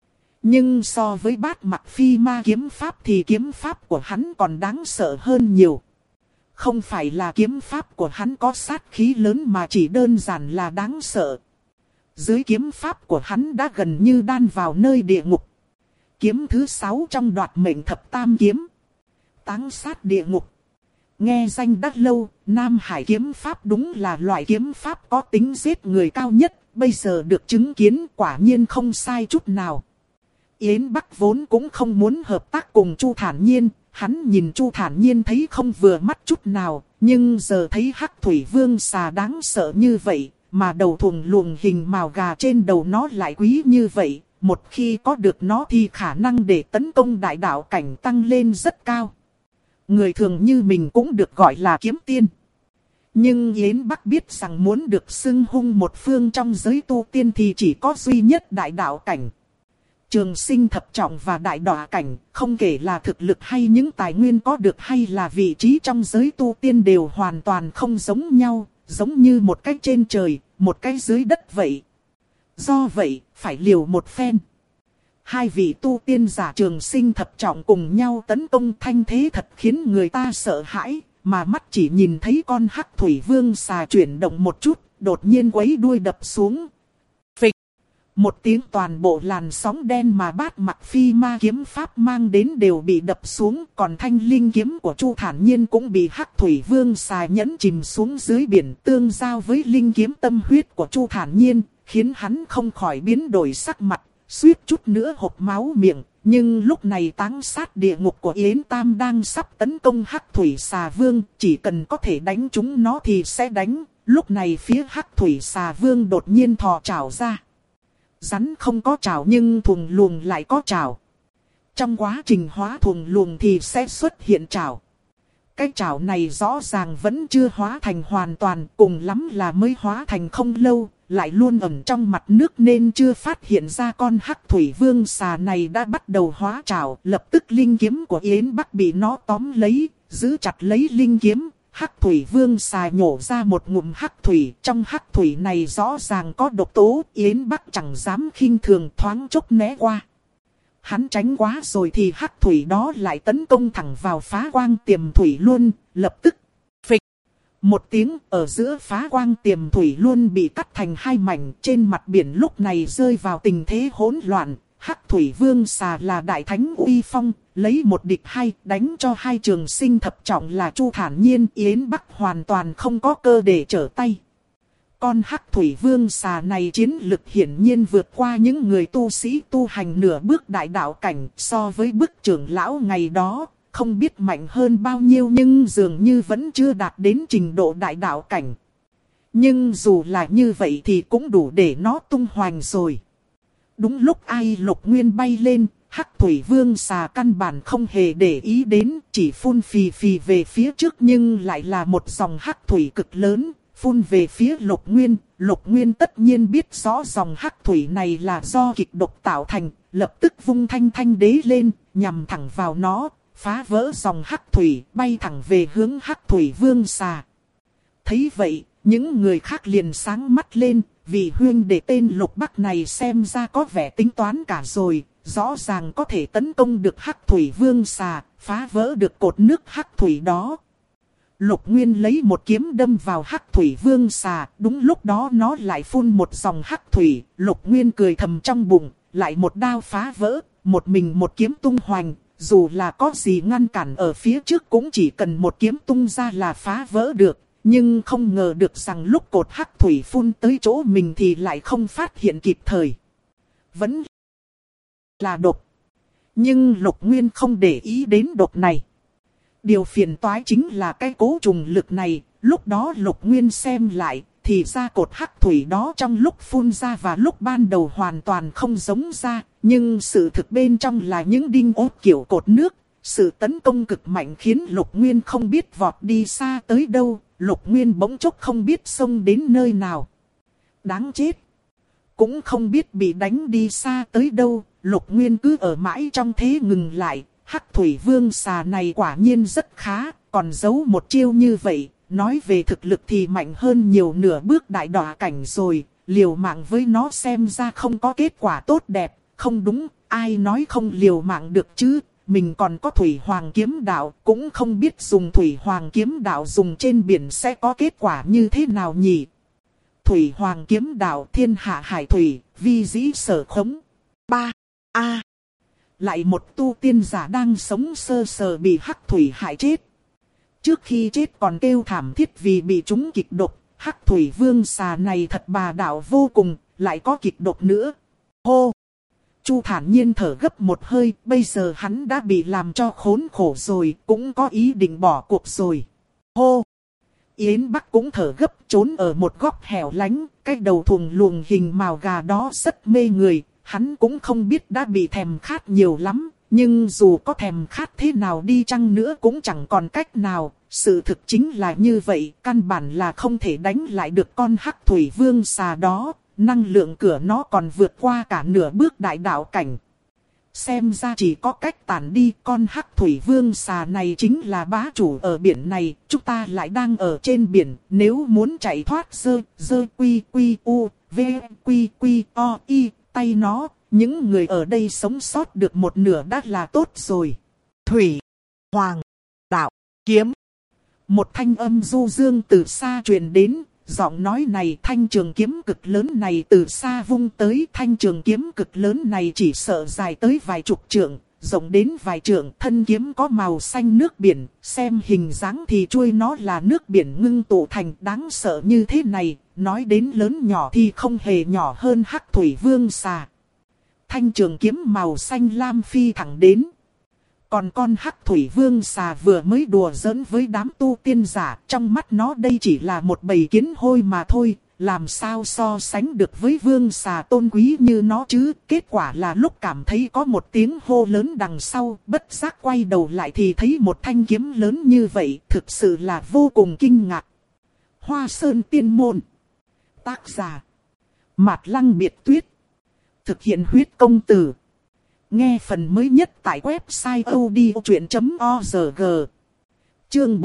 Speaker 1: Nhưng so với Bát Mặc Phi Ma kiếm pháp thì kiếm pháp của hắn còn đáng sợ hơn nhiều. Không phải là kiếm pháp của hắn có sát khí lớn mà chỉ đơn giản là đáng sợ. Dưới kiếm pháp của hắn đã gần như đan vào nơi địa ngục. Kiếm thứ 6 trong đoạt mệnh thập tam kiếm, táng sát địa ngục. Nghe danh đã lâu, Nam Hải kiếm pháp đúng là loại kiếm pháp có tính giết người cao nhất, bây giờ được chứng kiến quả nhiên không sai chút nào. Yến Bắc vốn cũng không muốn hợp tác cùng Chu Thản Nhiên, hắn nhìn Chu Thản Nhiên thấy không vừa mắt chút nào, nhưng giờ thấy Hắc Thủy Vương Xà đáng sợ như vậy, mà đầu thuồng luồng hình mào gà trên đầu nó lại quý như vậy, một khi có được nó thì khả năng để tấn công đại đạo cảnh tăng lên rất cao. Người thường như mình cũng được gọi là kiếm tiên. Nhưng Yến Bắc biết rằng muốn được xưng hung một phương trong giới tu tiên thì chỉ có duy nhất đại đạo cảnh. Trường sinh thập trọng và đại đọa cảnh, không kể là thực lực hay những tài nguyên có được hay là vị trí trong giới tu tiên đều hoàn toàn không giống nhau, giống như một cái trên trời, một cái dưới đất vậy. Do vậy, phải liều một phen. Hai vị tu tiên giả trường sinh thập trọng cùng nhau tấn công thanh thế thật khiến người ta sợ hãi, mà mắt chỉ nhìn thấy con Hắc Thủy Vương Xà chuyển động một chút, đột nhiên quấy đuôi đập xuống. Phịch! Một tiếng toàn bộ làn sóng đen mà Bát Mặc Phi Ma kiếm pháp mang đến đều bị đập xuống, còn thanh linh kiếm của Chu Thản Nhiên cũng bị Hắc Thủy Vương Xà nhấn chìm xuống dưới biển, tương giao với linh kiếm tâm huyết của Chu Thản Nhiên, khiến hắn không khỏi biến đổi sắc mặt, suýt chút nữa hộc máu miệng. Nhưng lúc này táng sát địa ngục của Yến Tam đang sắp tấn công Hắc Thủy Xà Vương, chỉ cần có thể đánh chúng nó thì sẽ đánh. Lúc này phía Hắc Thủy Xà Vương đột nhiên thò trảo ra. Rắn không có trảo nhưng thuồng luồng lại có trảo. Trong quá trình hóa thuồng luồng thì sẽ xuất hiện trảo. Cái trảo này rõ ràng vẫn chưa hóa thành hoàn toàn, cùng lắm là mới hóa thành không lâu, lại luôn ẩn trong mặt nước nên chưa phát hiện ra con Hắc Thủy Vương Xà này đã bắt đầu hóa trảo. Lập tức linh kiếm của Yến Bắc bị nó tóm lấy, giữ chặt lấy linh kiếm. Hắc Thủy Vương Xà nhổ ra một ngụm hắc thủy, trong hắc thủy này rõ ràng có độc tố, Yến Bắc chẳng dám khinh thường, thoáng chốc né qua. Hắn tránh quá rồi thì hắc thủy đó lại tấn công thẳng vào Phá Quang Tiềm Thủy Luân, lập tức phịch. Một tiếng, ở giữa Phá Quang Tiềm Thủy Luân bị cắt thành hai mảnh, trên mặt biển lúc này rơi vào tình thế hỗn loạn. Hắc Thủy Vương Xà là đại thánh uy phong, lấy một địch hai, đánh cho hai trường sinh thập trọng là Chu Thản Nhiên, Yến Bắc hoàn toàn không có cơ để trở tay. Con Hắc Thủy Vương Xà này chiến lực hiển nhiên vượt qua những người tu sĩ tu hành nửa bước đại đạo cảnh, so với bức trưởng lão ngày đó, không biết mạnh hơn bao nhiêu nhưng dường như vẫn chưa đạt đến trình độ đại đạo cảnh. Nhưng dù là như vậy thì cũng đủ để nó tung hoành rồi. Đúng lúc ai Lục Nguyên bay lên, Hắc Thủy Vương Xà căn bản không hề để ý đến, chỉ phun phì phì về phía trước nhưng lại là một dòng hắc thủy cực lớn, phun về phía Lục Nguyên. Lục Nguyên tất nhiên biết rõ dòng hắc thủy này là do kịch độc tạo thành, lập tức vung thanh thanh đế lên, nhằm thẳng vào nó, phá vỡ dòng hắc thủy, bay thẳng về hướng Hắc Thủy Vương Xà. Thấy vậy, những người khác liền sáng mắt lên. Vì huynh đệ tên Lục Bắc này xem ra có vẻ tính toán cả rồi, rõ ràng có thể tấn công được Hắc Thủy Vương Xà, phá vỡ được cột nước Hắc Thủy đó. Lục Nguyên lấy một kiếm đâm vào Hắc Thủy Vương xà, đúng lúc đó nó lại phun một dòng hắc thủy, Lục Nguyên cười thầm trong bụng, lại một đao phá vỡ, một mình một kiếm tung hoành, dù là có gì ngăn cản ở phía trước cũng chỉ cần một kiếm tung ra là phá vỡ được, nhưng không ngờ được rằng lúc cột hắc thủy phun tới chỗ mình thì lại không phát hiện kịp thời. Vẫn là độc, nhưng Lục Nguyên không để ý đến độc này. Điều phiền toái chính là cái cố trùng lực này, lúc đó Lục Nguyên xem lại, thì ra cột hắc thủy đó trong lúc phun ra và lúc ban đầu hoàn toàn không giống ra, nhưng sự thực bên trong là những đinh ốp kiểu cột nước. Sự tấn công cực mạnh khiến Lục Nguyên không biết vọt đi xa tới đâu, Lục Nguyên bỗng chốc không biết xông đến nơi nào. Đáng chết! Cũng không biết bị đánh đi xa tới đâu, Lục Nguyên cứ ở mãi trong thế ngừng lại. Hắc Thủy Vương xà này quả nhiên rất khá, còn giấu một chiêu như vậy, nói về thực lực thì mạnh hơn nhiều nửa bước đại đọa cảnh rồi, liều mạng với nó xem ra không có kết quả tốt đẹp, không đúng, ai nói không liều mạng được chứ, mình còn có Thủy Hoàng Kiếm Đạo, cũng không biết dùng Thủy Hoàng Kiếm Đạo dùng trên biển sẽ có kết quả như thế nào nhỉ. Thủy Hoàng Kiếm Đạo thiên hạ hải thủy, vi dĩ sở khống. 3. Lại một tu tiên giả đang sống sơ sờ bị hắc thủy hại chết. Trước khi chết còn kêu thảm thiết vì bị trúng kịch độc. Hắc Thủy Vương xà này thật bá đạo vô cùng, lại có kịch độc nữa. Hô! Chu thản nhiên thở gấp một hơi, bây giờ hắn đã bị làm cho khốn khổ rồi, cũng có ý định bỏ cuộc rồi. Hô! Yến Bắc cũng thở gấp, trốn ở một góc hẻo lánh, cái đầu thuồng luồng hình màu gà đó rất mê người. Hắn cũng không biết đã bị thèm khát nhiều lắm, nhưng dù có thèm khát thế nào đi chăng nữa cũng chẳng còn cách nào. Sự thực chính là như vậy, căn bản là không thể đánh lại được con Hắc Thủy Vương xà đó, năng lượng cửa nó còn vượt qua cả nửa bước đại đạo cảnh. Xem ra chỉ có cách tản đi, con Hắc Thủy Vương xà này chính là bá chủ ở biển này, chúng ta lại đang ở trên biển, nếu muốn chạy thoát dơ quy quy u, v quy quy o y. Tay nó, những người ở đây sống sót được một nửa đã là tốt rồi. Thủy, Hoàng, Đạo, Kiếm. Một thanh âm du dương từ xa truyền đến, giọng nói này thanh trường kiếm cực lớn này từ xa vung tới. Thanh trường kiếm cực lớn này chỉ sợ dài tới vài chục trượng, rộng đến vài trượng. Thân kiếm có màu xanh nước biển, xem hình dáng thì chuôi nó là nước biển ngưng tụ thành, đáng sợ như thế này. Nói đến lớn nhỏ thì không hề nhỏ hơn Hắc Thủy Vương xà. Thanh trường kiếm màu xanh lam phi thẳng đến. Còn con Hắc Thủy Vương xà vừa mới đùa giỡn với đám tu tiên giả, trong mắt nó đây chỉ là một bầy kiến hôi mà thôi, làm sao so sánh được với vương xà tôn quý như nó chứ. Kết quả là lúc cảm thấy có một tiếng hô lớn đằng sau, bất giác quay đầu lại thì thấy một thanh kiếm lớn như vậy, thực sự là vô cùng kinh ngạc. Hoa Sơn Tiên Môn. Tác giả Mạt Lăng Biệt Tuyết. Thực hiện huyết công từ. Nghe phần mới nhất tại website odchuyện.org. Chương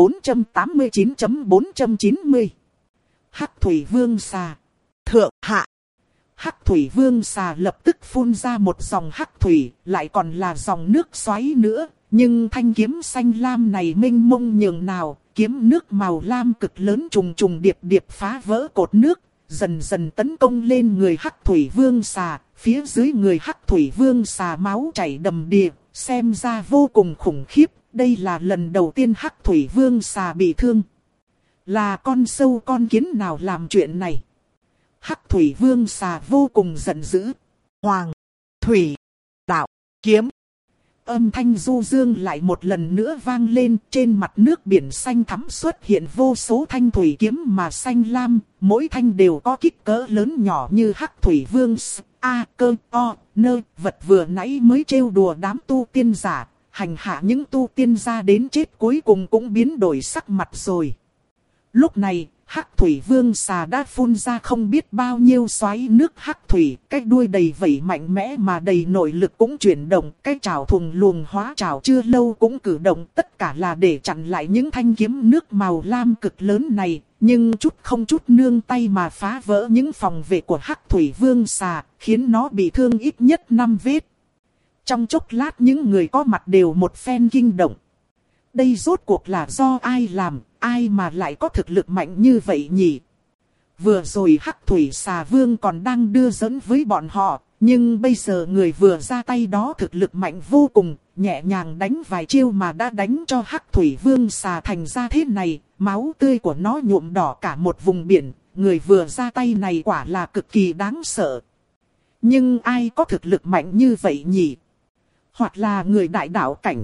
Speaker 1: 489.490. Hắc Thủy Vương xà. Thượng hạ. Hắc Thủy Vương xà lập tức phun ra một dòng hắc thủy, lại còn là dòng nước xoáy nữa. Nhưng thanh kiếm xanh lam này mênh mông nhường nào, kiếm nước màu lam cực lớn trùng trùng điệp điệp phá vỡ cột nước, dần dần tấn công lên người Hắc Thủy Vương xà. Phía dưới người Hắc Thủy Vương xà máu chảy đầm đìa, xem ra vô cùng khủng khiếp. Đây là lần đầu tiên Hắc Thủy Vương xà bị thương. Là con sâu con kiến nào làm chuyện này? Hắc Thủy Vương xà vô cùng giận dữ. Hoàng, Thủy, Đạo, Kiếm. Âm thanh du dương lại một lần nữa vang lên. Trên mặt nước biển xanh thắm xuất hiện vô số thanh thủy kiếm mà xanh lam. Mỗi thanh đều có kích cỡ lớn nhỏ như Hắc Thủy Vương cơ o nơ. Vật vừa nãy mới trêu đùa đám tu tiên giả, hành hạ những tu tiên gia đến chết cuối cùng cũng biến đổi sắc mặt rồi. Lúc này, Hắc Thủy Vương xà đã phun ra không biết bao nhiêu xoáy nước hắc thủy, cái đuôi đầy vẩy mạnh mẽ mà đầy nội lực cũng chuyển động, cái trảo thùng luồng hóa trảo chưa lâu cũng cử động, tất cả là để chặn lại những thanh kiếm nước màu lam cực lớn này, nhưng chút không chút nương tay mà phá vỡ những phòng vệ của Hắc Thủy Vương xà, khiến nó bị thương ít nhất 5 vết. Trong chốc lát những người có mặt đều một phen kinh động. Đây rốt cuộc là do ai làm, ai mà lại có thực lực mạnh như vậy nhỉ? Vừa rồi Hắc Thủy Xà Vương còn đang đưa dẫn với bọn họ, nhưng bây giờ người vừa ra tay đó thực lực mạnh vô cùng, nhẹ nhàng đánh vài chiêu mà đã đánh cho Hắc Thủy Vương Xà thành ra thế này, máu tươi của nó nhuộm đỏ cả một vùng biển, người vừa ra tay này quả là cực kỳ đáng sợ. Nhưng ai có thực lực mạnh như vậy nhỉ? Hoặc là người đại đạo cảnh?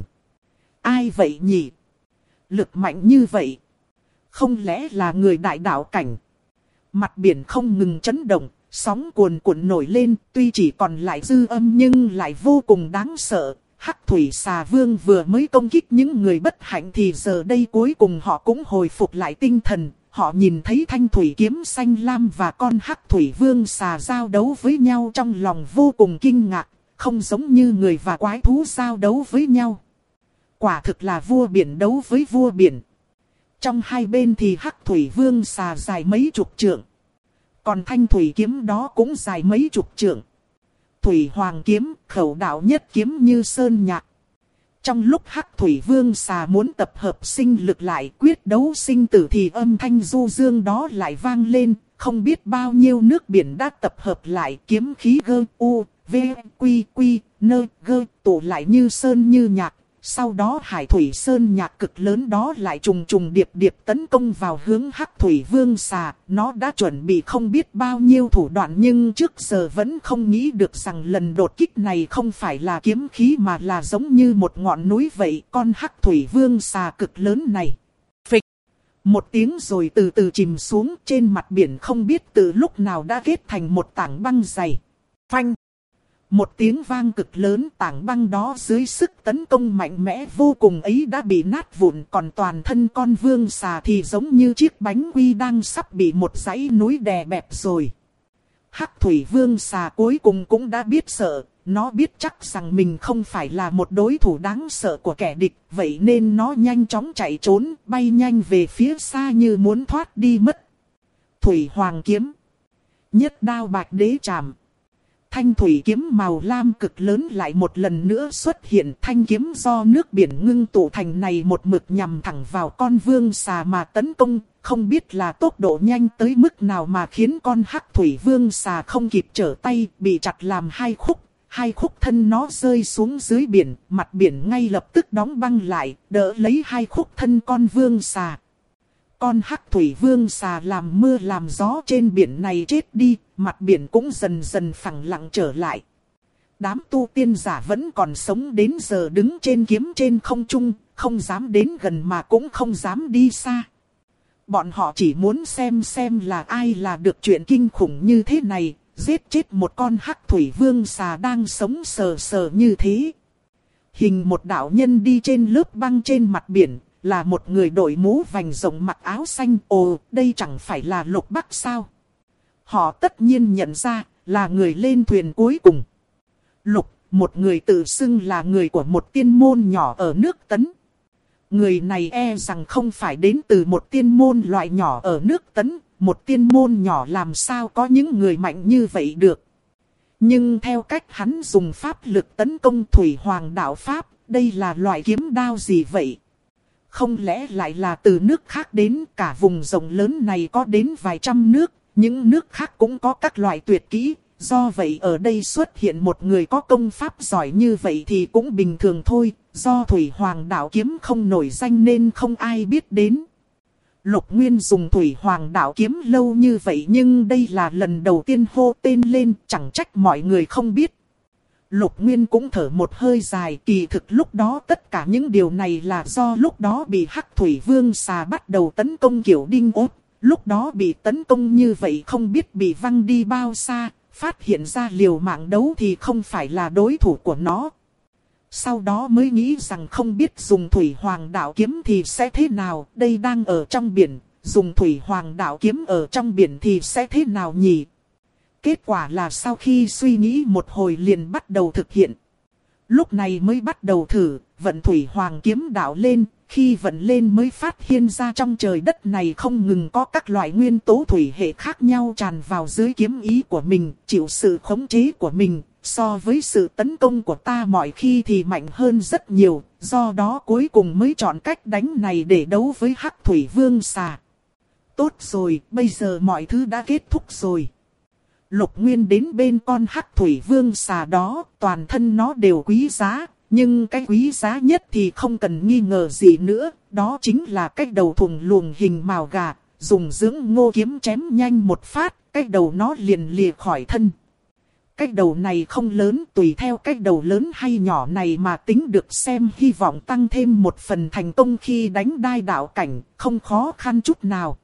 Speaker 1: Ai vậy nhỉ? Lực mạnh như vậy? Không lẽ là người đại đạo cảnh? Mặt biển không ngừng chấn động, sóng cuồn cuộn nổi lên, tuy chỉ còn lại dư âm nhưng lại vô cùng đáng sợ. Hắc Thủy Xà Vương vừa mới công kích những người bất hạnh thì giờ đây cuối cùng họ cũng hồi phục lại tinh thần. Họ nhìn thấy thanh thủy kiếm xanh lam và con Hắc Thủy Vương Xà giao đấu với nhau trong lòng vô cùng kinh ngạc, không giống như người và quái thú giao đấu với nhau. Quả thực là vua biển đấu với vua biển. Trong hai bên thì Hắc Thủy Vương Xà dài mấy chục trượng, còn thanh thủy kiếm đó cũng dài mấy chục trượng. Thủy Hoàng kiếm, khẩu đạo nhất kiếm như sơn nhạc. Trong lúc Hắc Thủy Vương Xà muốn tập hợp sinh lực lại quyết đấu sinh tử thì âm thanh du dương đó lại vang lên. Không biết bao nhiêu nước biển đã tập hợp lại, kiếm khí gơ u, v, quy quy, nơ gơ tụ lại như sơn như nhạc. Sau đó hải thủy sơn nhạc cực lớn đó lại trùng trùng điệp điệp tấn công vào hướng Hắc Thủy Vương Xà. Nó đã chuẩn bị không biết bao nhiêu thủ đoạn nhưng trước giờ vẫn không nghĩ được rằng lần đột kích này không phải là kiếm khí mà là giống như một ngọn núi vậy. Con Hắc Thủy Vương Xà cực lớn này. Phịch! Một tiếng rồi từ từ chìm xuống, trên mặt biển không biết từ lúc nào đã kết thành một tảng băng dày. Phanh! Một tiếng vang cực lớn, tảng băng đó dưới sức tấn công mạnh mẽ vô cùng ấy đã bị nát vụn, còn toàn thân con vương xà thì giống như chiếc bánh quy đang sắp bị một dãy núi đè bẹp rồi. Hắc Thủy Vương Xà cuối cùng cũng đã biết sợ, nó biết chắc rằng mình không phải là một đối thủ đáng sợ của kẻ địch, vậy nên nó nhanh chóng chạy trốn, bay nhanh về phía xa như muốn thoát đi mất. Thủy Hoàng kiếm, nhất đao bạch đế trảm. Thanh thủy kiếm màu lam cực lớn lại một lần nữa xuất hiện, thanh kiếm do nước biển ngưng tụ thành này một mực nhằm thẳng vào con vương xà mà tấn công, không biết là tốc độ nhanh tới mức nào mà khiến con Hắc Thủy Vương Xà không kịp trở tay, bị chặt làm hai khúc thân nó rơi xuống dưới biển, mặt biển ngay lập tức đóng băng lại, đỡ lấy hai khúc thân con vương xà. Con Hắc Thủy Vương Xà làm mưa làm gió trên biển này chết đi, mặt biển cũng dần dần phẳng lặng trở lại. Đám tu tiên giả vẫn còn sống đến giờ đứng trên kiếm trên không trung, không dám đến gần mà cũng không dám đi xa. Bọn họ chỉ muốn xem là ai là được chuyện kinh khủng như thế này, giết chết một con Hắc Thủy Vương Xà đang sống sờ sờ như thế. Hình một đạo nhân đi trên lớp băng trên mặt biển, là một người đội mũ vành rộng mặc áo xanh. Ồ, đây chẳng phải là Lục Bắc sao? Họ tất nhiên nhận ra, là người lên thuyền cuối cùng. Lục, một người tự xưng là người của một tiên môn nhỏ ở nước Tấn. Người này e rằng không phải đến từ một tiên môn loại nhỏ ở nước Tấn. Một tiên môn nhỏ làm sao có những người mạnh như vậy được. Nhưng theo cách hắn dùng pháp lực tấn công Thủy Hoàng đạo Pháp, đây là loại kiếm đao gì vậy? Không lẽ lại là từ nước khác đến? Cả vùng rộng lớn này có đến vài trăm nước, những nước khác cũng có các loại tuyệt kỹ. Do vậy ở đây xuất hiện một người có công pháp giỏi như vậy thì cũng bình thường thôi. Do Thủy Hoàng đạo kiếm không nổi danh nên không ai biết đến. Lục Nguyên dùng Thủy Hoàng đạo kiếm lâu như vậy nhưng đây là lần đầu tiên hô tên lên, chẳng trách mọi người không biết. Lục Nguyên cũng thở một hơi dài, kỳ thực lúc đó tất cả những điều này là do lúc đó bị Hắc Thủy Vương Xà bắt đầu tấn công kiểu đinh ốt. Lúc đó bị tấn công như vậy không biết bị văng đi bao xa, phát hiện ra liều mạng đấu thì không phải là đối thủ của nó. Sau đó mới nghĩ rằng không biết dùng Thủy Hoàng đạo kiếm thì sẽ thế nào, đây đang ở trong biển, dùng Thủy Hoàng đạo kiếm ở trong biển thì sẽ thế nào nhỉ? Kết quả là sau khi suy nghĩ một hồi liền bắt đầu thực hiện. Lúc này mới bắt đầu thử, vận Thủy Hoàng kiếm đạo lên, khi vận lên mới phát hiện ra trong trời đất này không ngừng có các loại nguyên tố thủy hệ khác nhau tràn vào dưới kiếm ý của mình, chịu sự khống chế của mình. so với sự tấn công của ta mọi khi thì mạnh hơn rất nhiều, do đó cuối cùng mới chọn cách đánh này để đấu với Hắc Thủy Vương xà. Tốt rồi, bây giờ mọi thứ đã kết thúc rồi. Lục Nguyên đến bên con Hắc Thủy Vương xà đó, toàn thân nó đều quý giá, nhưng cái quý giá nhất thì không cần nghi ngờ gì nữa, đó chính là cái đầu thùng luồng hình mào gà, dùng dưỡng ngô kiếm chém nhanh một phát, cái đầu nó liền lìa khỏi thân. Cái đầu này không lớn, tùy theo cái đầu lớn hay nhỏ này mà tính được xem hy vọng tăng thêm một phần thành công khi đánh đai đạo cảnh, không khó khăn chút nào.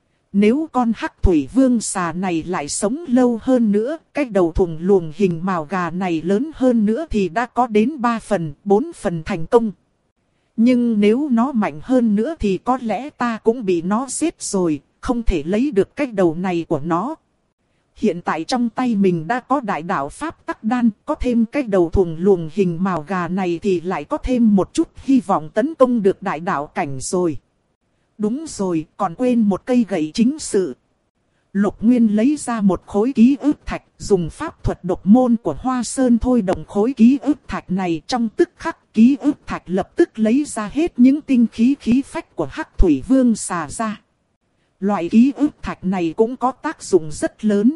Speaker 1: Nếu con Hắc Thủy Vương xà này lại sống lâu hơn nữa, cái đầu thùng luồng hình mào gà này lớn hơn nữa thì đã có đến 3 phần, 4 phần thành công. Nhưng nếu nó mạnh hơn nữa thì có lẽ ta cũng bị nó giết rồi, không thể lấy được cái đầu này của nó. Hiện tại trong tay mình đã có đại đạo pháp tắc đan, có thêm cái đầu thùng luồng hình mào gà này thì lại có thêm một chút hy vọng tấn công được đại đạo cảnh rồi. Đúng rồi, còn quên một cây gậy chính sự. Lục Nguyên lấy ra một khối ký ức thạch, dùng pháp thuật độc môn của Hoa Sơn thôi động khối ký ức thạch này, trong tức khắc ký ức thạch lập tức lấy ra hết những tinh khí khí phách của Hắc Thủy Vương xà ra. Loại ký ức thạch này cũng có tác dụng rất lớn.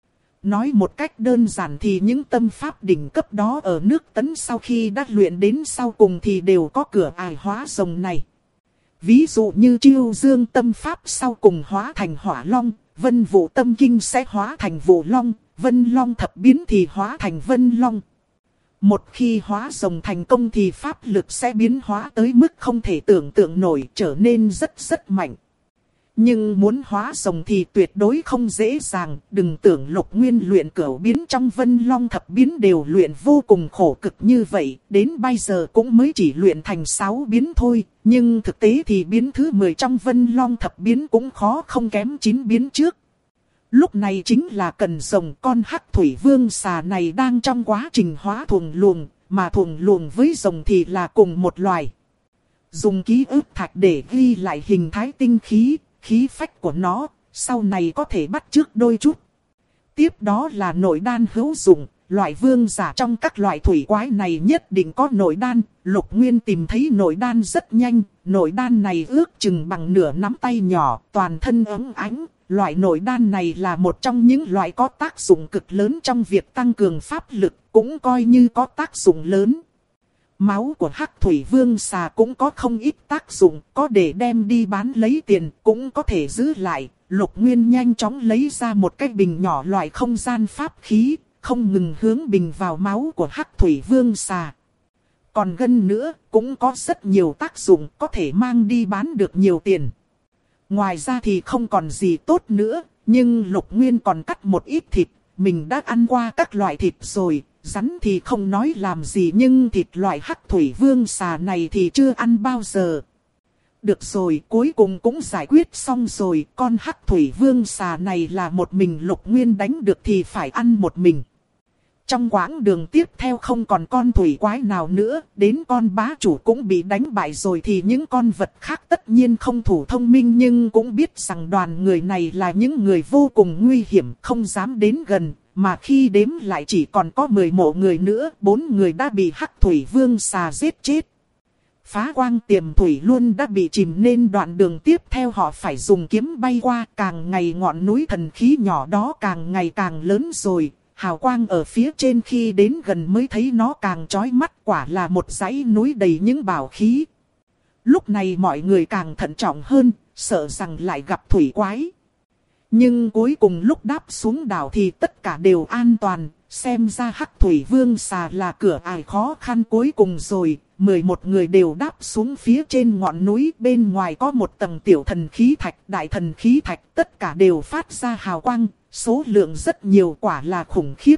Speaker 1: Nói một cách đơn giản thì những tâm pháp đỉnh cấp đó ở nước Tấn sau khi đã luyện đến sau cùng thì đều có cửa ải hóa rồng này. Ví dụ như Chiêu Dương tâm pháp sau cùng hóa thành Hỏa Long, Vân Vũ tâm kinh sẽ hóa thành Vũ Long, Vân Long thập biến thì hóa thành Vân Long. Một khi hóa rồng thành công thì pháp lực sẽ biến hóa tới mức không thể tưởng tượng nổi, trở nên rất mạnh. Nhưng muốn hóa rồng thì tuyệt đối không dễ dàng, đừng tưởng Lục Nguyên luyện cửu biến trong Vân Long thập biến đều luyện vô cùng khổ cực như vậy, đến bây giờ cũng mới chỉ luyện thành 6 biến thôi, nhưng thực tế thì biến thứ 10 trong Vân Long thập biến cũng khó không kém 9 biến trước. Lúc này chính là cần rồng, con Hắc Thủy Vương xà này đang trong quá trình hóa thuần luồng, mà thuần luồng với rồng thì là cùng một loài. Dùng ký ức thạch để ghi lại hình thái tinh khí, khí phách của nó, sau này có thể bắt chước đôi chút. Tiếp đó là nội đan hữu dụng, loại vương giả trong các loại thủy quái này nhất định có nội đan. Lục Nguyên tìm thấy nội đan rất nhanh, nội đan này ước chừng bằng nửa nắm tay nhỏ, toàn thân óng ánh. Loại nội đan này là một trong những loại có tác dụng cực lớn trong việc tăng cường pháp lực, cũng coi như có tác dụng lớn. Máu của Hắc Thủy Vương xà cũng có không ít tác dụng, có để đem đi bán lấy tiền, cũng có thể giữ lại. Lục Nguyên nhanh chóng lấy ra một cái bình nhỏ loại không gian pháp khí, không ngừng hướng bình vào máu của Hắc Thủy Vương xà. Còn gân nữa, cũng có rất nhiều tác dụng, có thể mang đi bán được nhiều tiền. Ngoài ra thì không còn gì tốt nữa, nhưng Lục Nguyên còn cắt một ít thịt, mình đã ăn qua các loại thịt rồi. Rắn thì không nói làm gì, nhưng thịt loại Hắc Thủy Vương xà này thì chưa ăn bao giờ. Được rồi, cuối cùng cũng giải quyết xong rồi, con Hắc Thủy Vương xà này là một mình Lục Nguyên đánh được thì phải ăn một mình. Trong quãng đường tiếp theo không còn con thủy quái nào nữa, đến con bá chủ cũng bị đánh bại rồi thì những con vật khác tất nhiên không thủ thông minh nhưng cũng biết rằng đoàn người này là những người vô cùng nguy hiểm, không dám đến gần. Mà khi đếm lại chỉ còn có 11 người nữa, 4 người đã bị Hắc Thủy Vương xà giết chết. Phá quang tiềm thủy luôn đã bị chìm nên đoạn đường tiếp theo họ phải dùng kiếm bay qua, càng ngày ngọn núi thần khí nhỏ đó càng ngày càng lớn rồi. Hào quang ở phía trên khi đến gần mới thấy nó càng chói mắt, quả là một dãy núi đầy những bảo khí. Lúc này mọi người càng thận trọng hơn, sợ rằng lại gặp thủy quái. Nhưng cuối cùng lúc đáp xuống đảo thì tất cả đều an toàn, xem ra Hắc Thủy Vương xà là cửa ải khó khăn cuối cùng rồi. 11 người đều đáp xuống phía trên ngọn núi, bên ngoài có một tầng tiểu thần khí thạch, đại thần khí thạch, tất cả đều phát ra hào quang, số lượng rất nhiều, quả là khủng khiếp.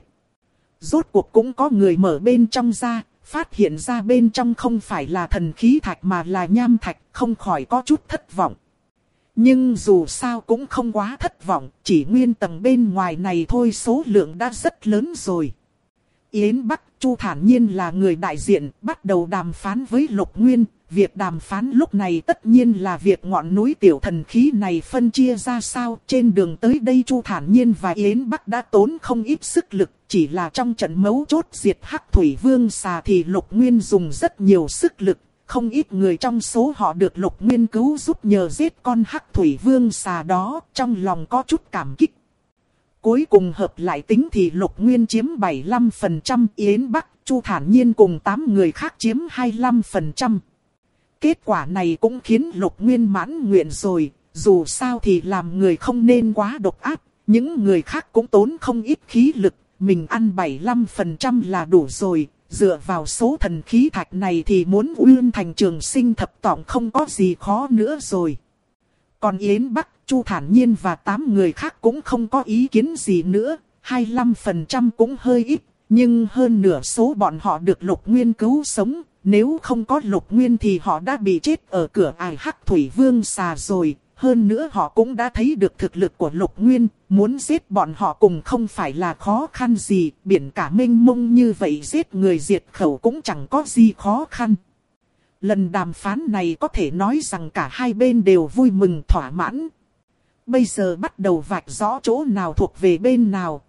Speaker 1: Rốt cuộc cũng có người mở bên trong ra, phát hiện ra bên trong không phải là thần khí thạch mà là nham thạch, không khỏi có chút thất vọng. Nhưng dù sao cũng không quá thất vọng, chỉ nguyên tầng bên ngoài này thôi số lượng đã rất lớn rồi. Yến Bắc Chu thản nhiên là người đại diện, bắt đầu đàm phán với Lục Nguyên, Việc đàm phán lúc này tất nhiên là việc ngọn núi tiểu thần khí này phân chia ra sao. Trên đường tới đây Chu Thản Nhiên và Yến Bắc đã tốn không ít sức lực. Chỉ là trong trận mấu chốt diệt Hắc Thủy Vương Xà thì Lục Nguyên dùng rất nhiều sức lực. Không ít người trong số họ được Lục Nguyên cứu giúp nhờ giết con Hắc Thủy Vương Xà đó, trong lòng có chút cảm kích. Cuối cùng hợp lại tính thì Lục Nguyên chiếm 75%, Yến Bắc, Chu Thản Nhiên cùng 8 người khác chiếm 25%. Kết quả này cũng khiến Lục Nguyên mãn nguyện rồi, dù sao thì làm người không nên quá độc ác, những người khác cũng tốn không ít khí lực, mình ăn 75% là đủ rồi. Dựa vào số thần khí thạch này thì muốn uyên thành trường sinh thập tọng không có gì khó nữa rồi. Còn Yến Bắc, Chu Thản Nhiên và 8 người khác cũng không có ý kiến gì nữa. 25% cũng hơi ít, nhưng hơn nửa số bọn họ được Lục Nguyên cứu sống. Nếu không có Lục Nguyên thì họ đã bị chết ở cửa ải Hắc Thủy Vương Xà rồi. Hơn nữa họ cũng đã thấy được thực lực của Lục Nguyên, muốn giết bọn họ cùng không phải là khó khăn gì, biển cả mênh mông như vậy giết người diệt khẩu cũng chẳng có gì khó khăn. Lần đàm phán này có thể nói rằng cả hai bên đều vui mừng thỏa mãn. Bây giờ bắt đầu vạch rõ chỗ nào thuộc về bên nào,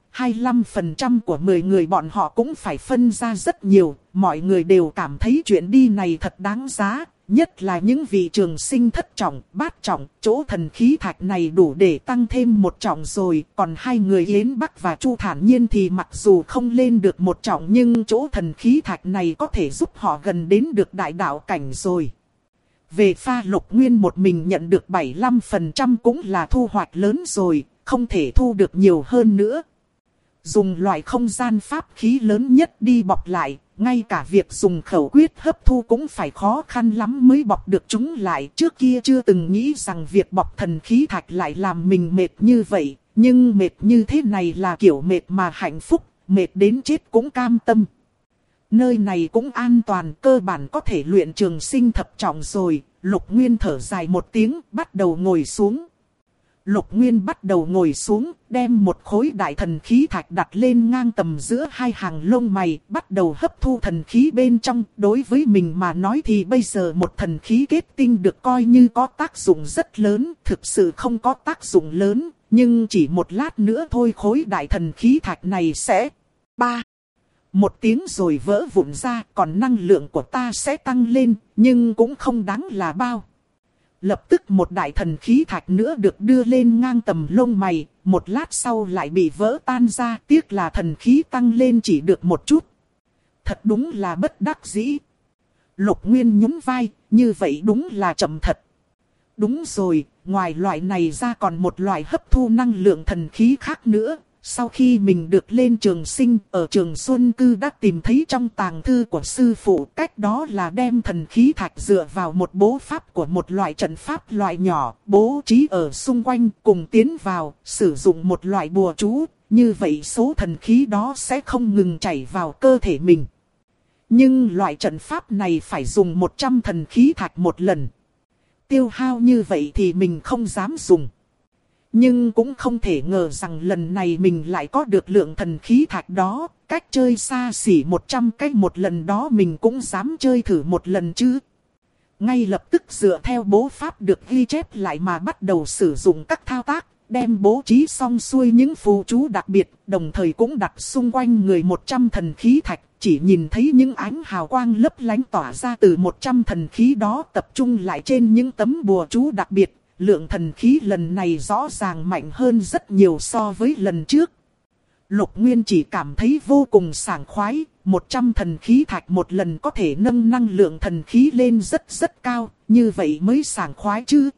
Speaker 1: 25% của 10 người bọn họ cũng phải phân ra rất nhiều, mọi người đều cảm thấy chuyện đi này thật đáng giá. Nhất là những vị trường sinh thất trọng, bát trọng, chỗ thần khí thạch này đủ để tăng thêm 1 trọng rồi. Còn hai người Yến Bắc và Chu Thản Nhiên thì mặc dù không lên được 1 trọng nhưng chỗ thần khí thạch này có thể giúp họ gần đến được đại đạo cảnh rồi. Về pha Lục Nguyên một mình nhận được 75% cũng là thu hoạch lớn rồi, không thể thu được nhiều hơn nữa. Dùng loại không gian pháp khí lớn nhất đi bọc lại. Ngay cả việc dùng khẩu quyết hấp thu cũng phải khó khăn lắm mới bọc được chúng lại. Trước kia chưa từng nghĩ rằng việc bọc thần khí thạch lại làm mình mệt như vậy. Nhưng mệt như thế này là kiểu mệt mà hạnh phúc, mệt đến chết cũng cam tâm. Nơi này cũng an toàn, cơ bản có thể luyện trường sinh thập trọng rồi. Lục Nguyên thở dài một tiếng, bắt đầu ngồi xuống. Lục Nguyên bắt đầu ngồi xuống, đem một khối đại thần khí thạch đặt lên ngang tầm giữa hai hàng lông mày, bắt đầu hấp thu thần khí bên trong. Đối với mình mà nói thì bây giờ một thần khí kết tinh được coi như có tác dụng rất lớn, thực sự không có tác dụng lớn, nhưng chỉ một lát nữa thôi khối đại thần khí thạch này sẽ một tiếng rồi vỡ vụn ra, còn năng lượng của ta sẽ tăng lên, nhưng cũng không đáng là bao. Lập tức một đại thần khí thạch nữa được đưa lên ngang tầm lông mày, một lát sau lại bị vỡ tan ra, tiếc là thần khí tăng lên chỉ được một chút. Thật đúng là bất đắc dĩ. Lục Nguyên nhún vai, như vậy đúng là chậm thật. Đúng rồi, ngoài loại này ra còn một loại hấp thu năng lượng thần khí khác nữa. Sau khi mình được lên trường sinh, ở trường Xuân Cư đã tìm thấy trong tàng thư của sư phụ, cách đó là đem thần khí thạch dựa vào một bố pháp của một loại trận pháp loại nhỏ, bố trí ở xung quanh cùng tiến vào, sử dụng một loại bùa chú, như vậy số thần khí đó sẽ không ngừng chảy vào cơ thể mình. Nhưng loại trận pháp này phải dùng 100 thần khí thạch một lần. Tiêu hao như vậy thì mình không dám dùng. Nhưng cũng không thể ngờ rằng lần này mình lại có được lượng thần khí thạch đó. Cách chơi xa xỉ 100 cách một lần đó mình cũng dám chơi thử một lần chứ. Ngay lập tức dựa theo bố pháp được ghi chép lại mà bắt đầu sử dụng các thao tác. Đem bố trí xong xuôi những phù chú đặc biệt, đồng thời cũng đặt xung quanh người 100 thần khí thạch. Chỉ nhìn thấy những ánh hào quang lấp lánh tỏa ra từ 100 thần khí đó tập trung lại trên những tấm bùa chú đặc biệt. Lượng thần khí lần này rõ ràng mạnh hơn rất nhiều so với lần trước. Lục Nguyên chỉ cảm thấy vô cùng sảng khoái, 100 thần khí thạch một lần có thể nâng năng lượng thần khí lên rất cao, như vậy mới sảng khoái chứ.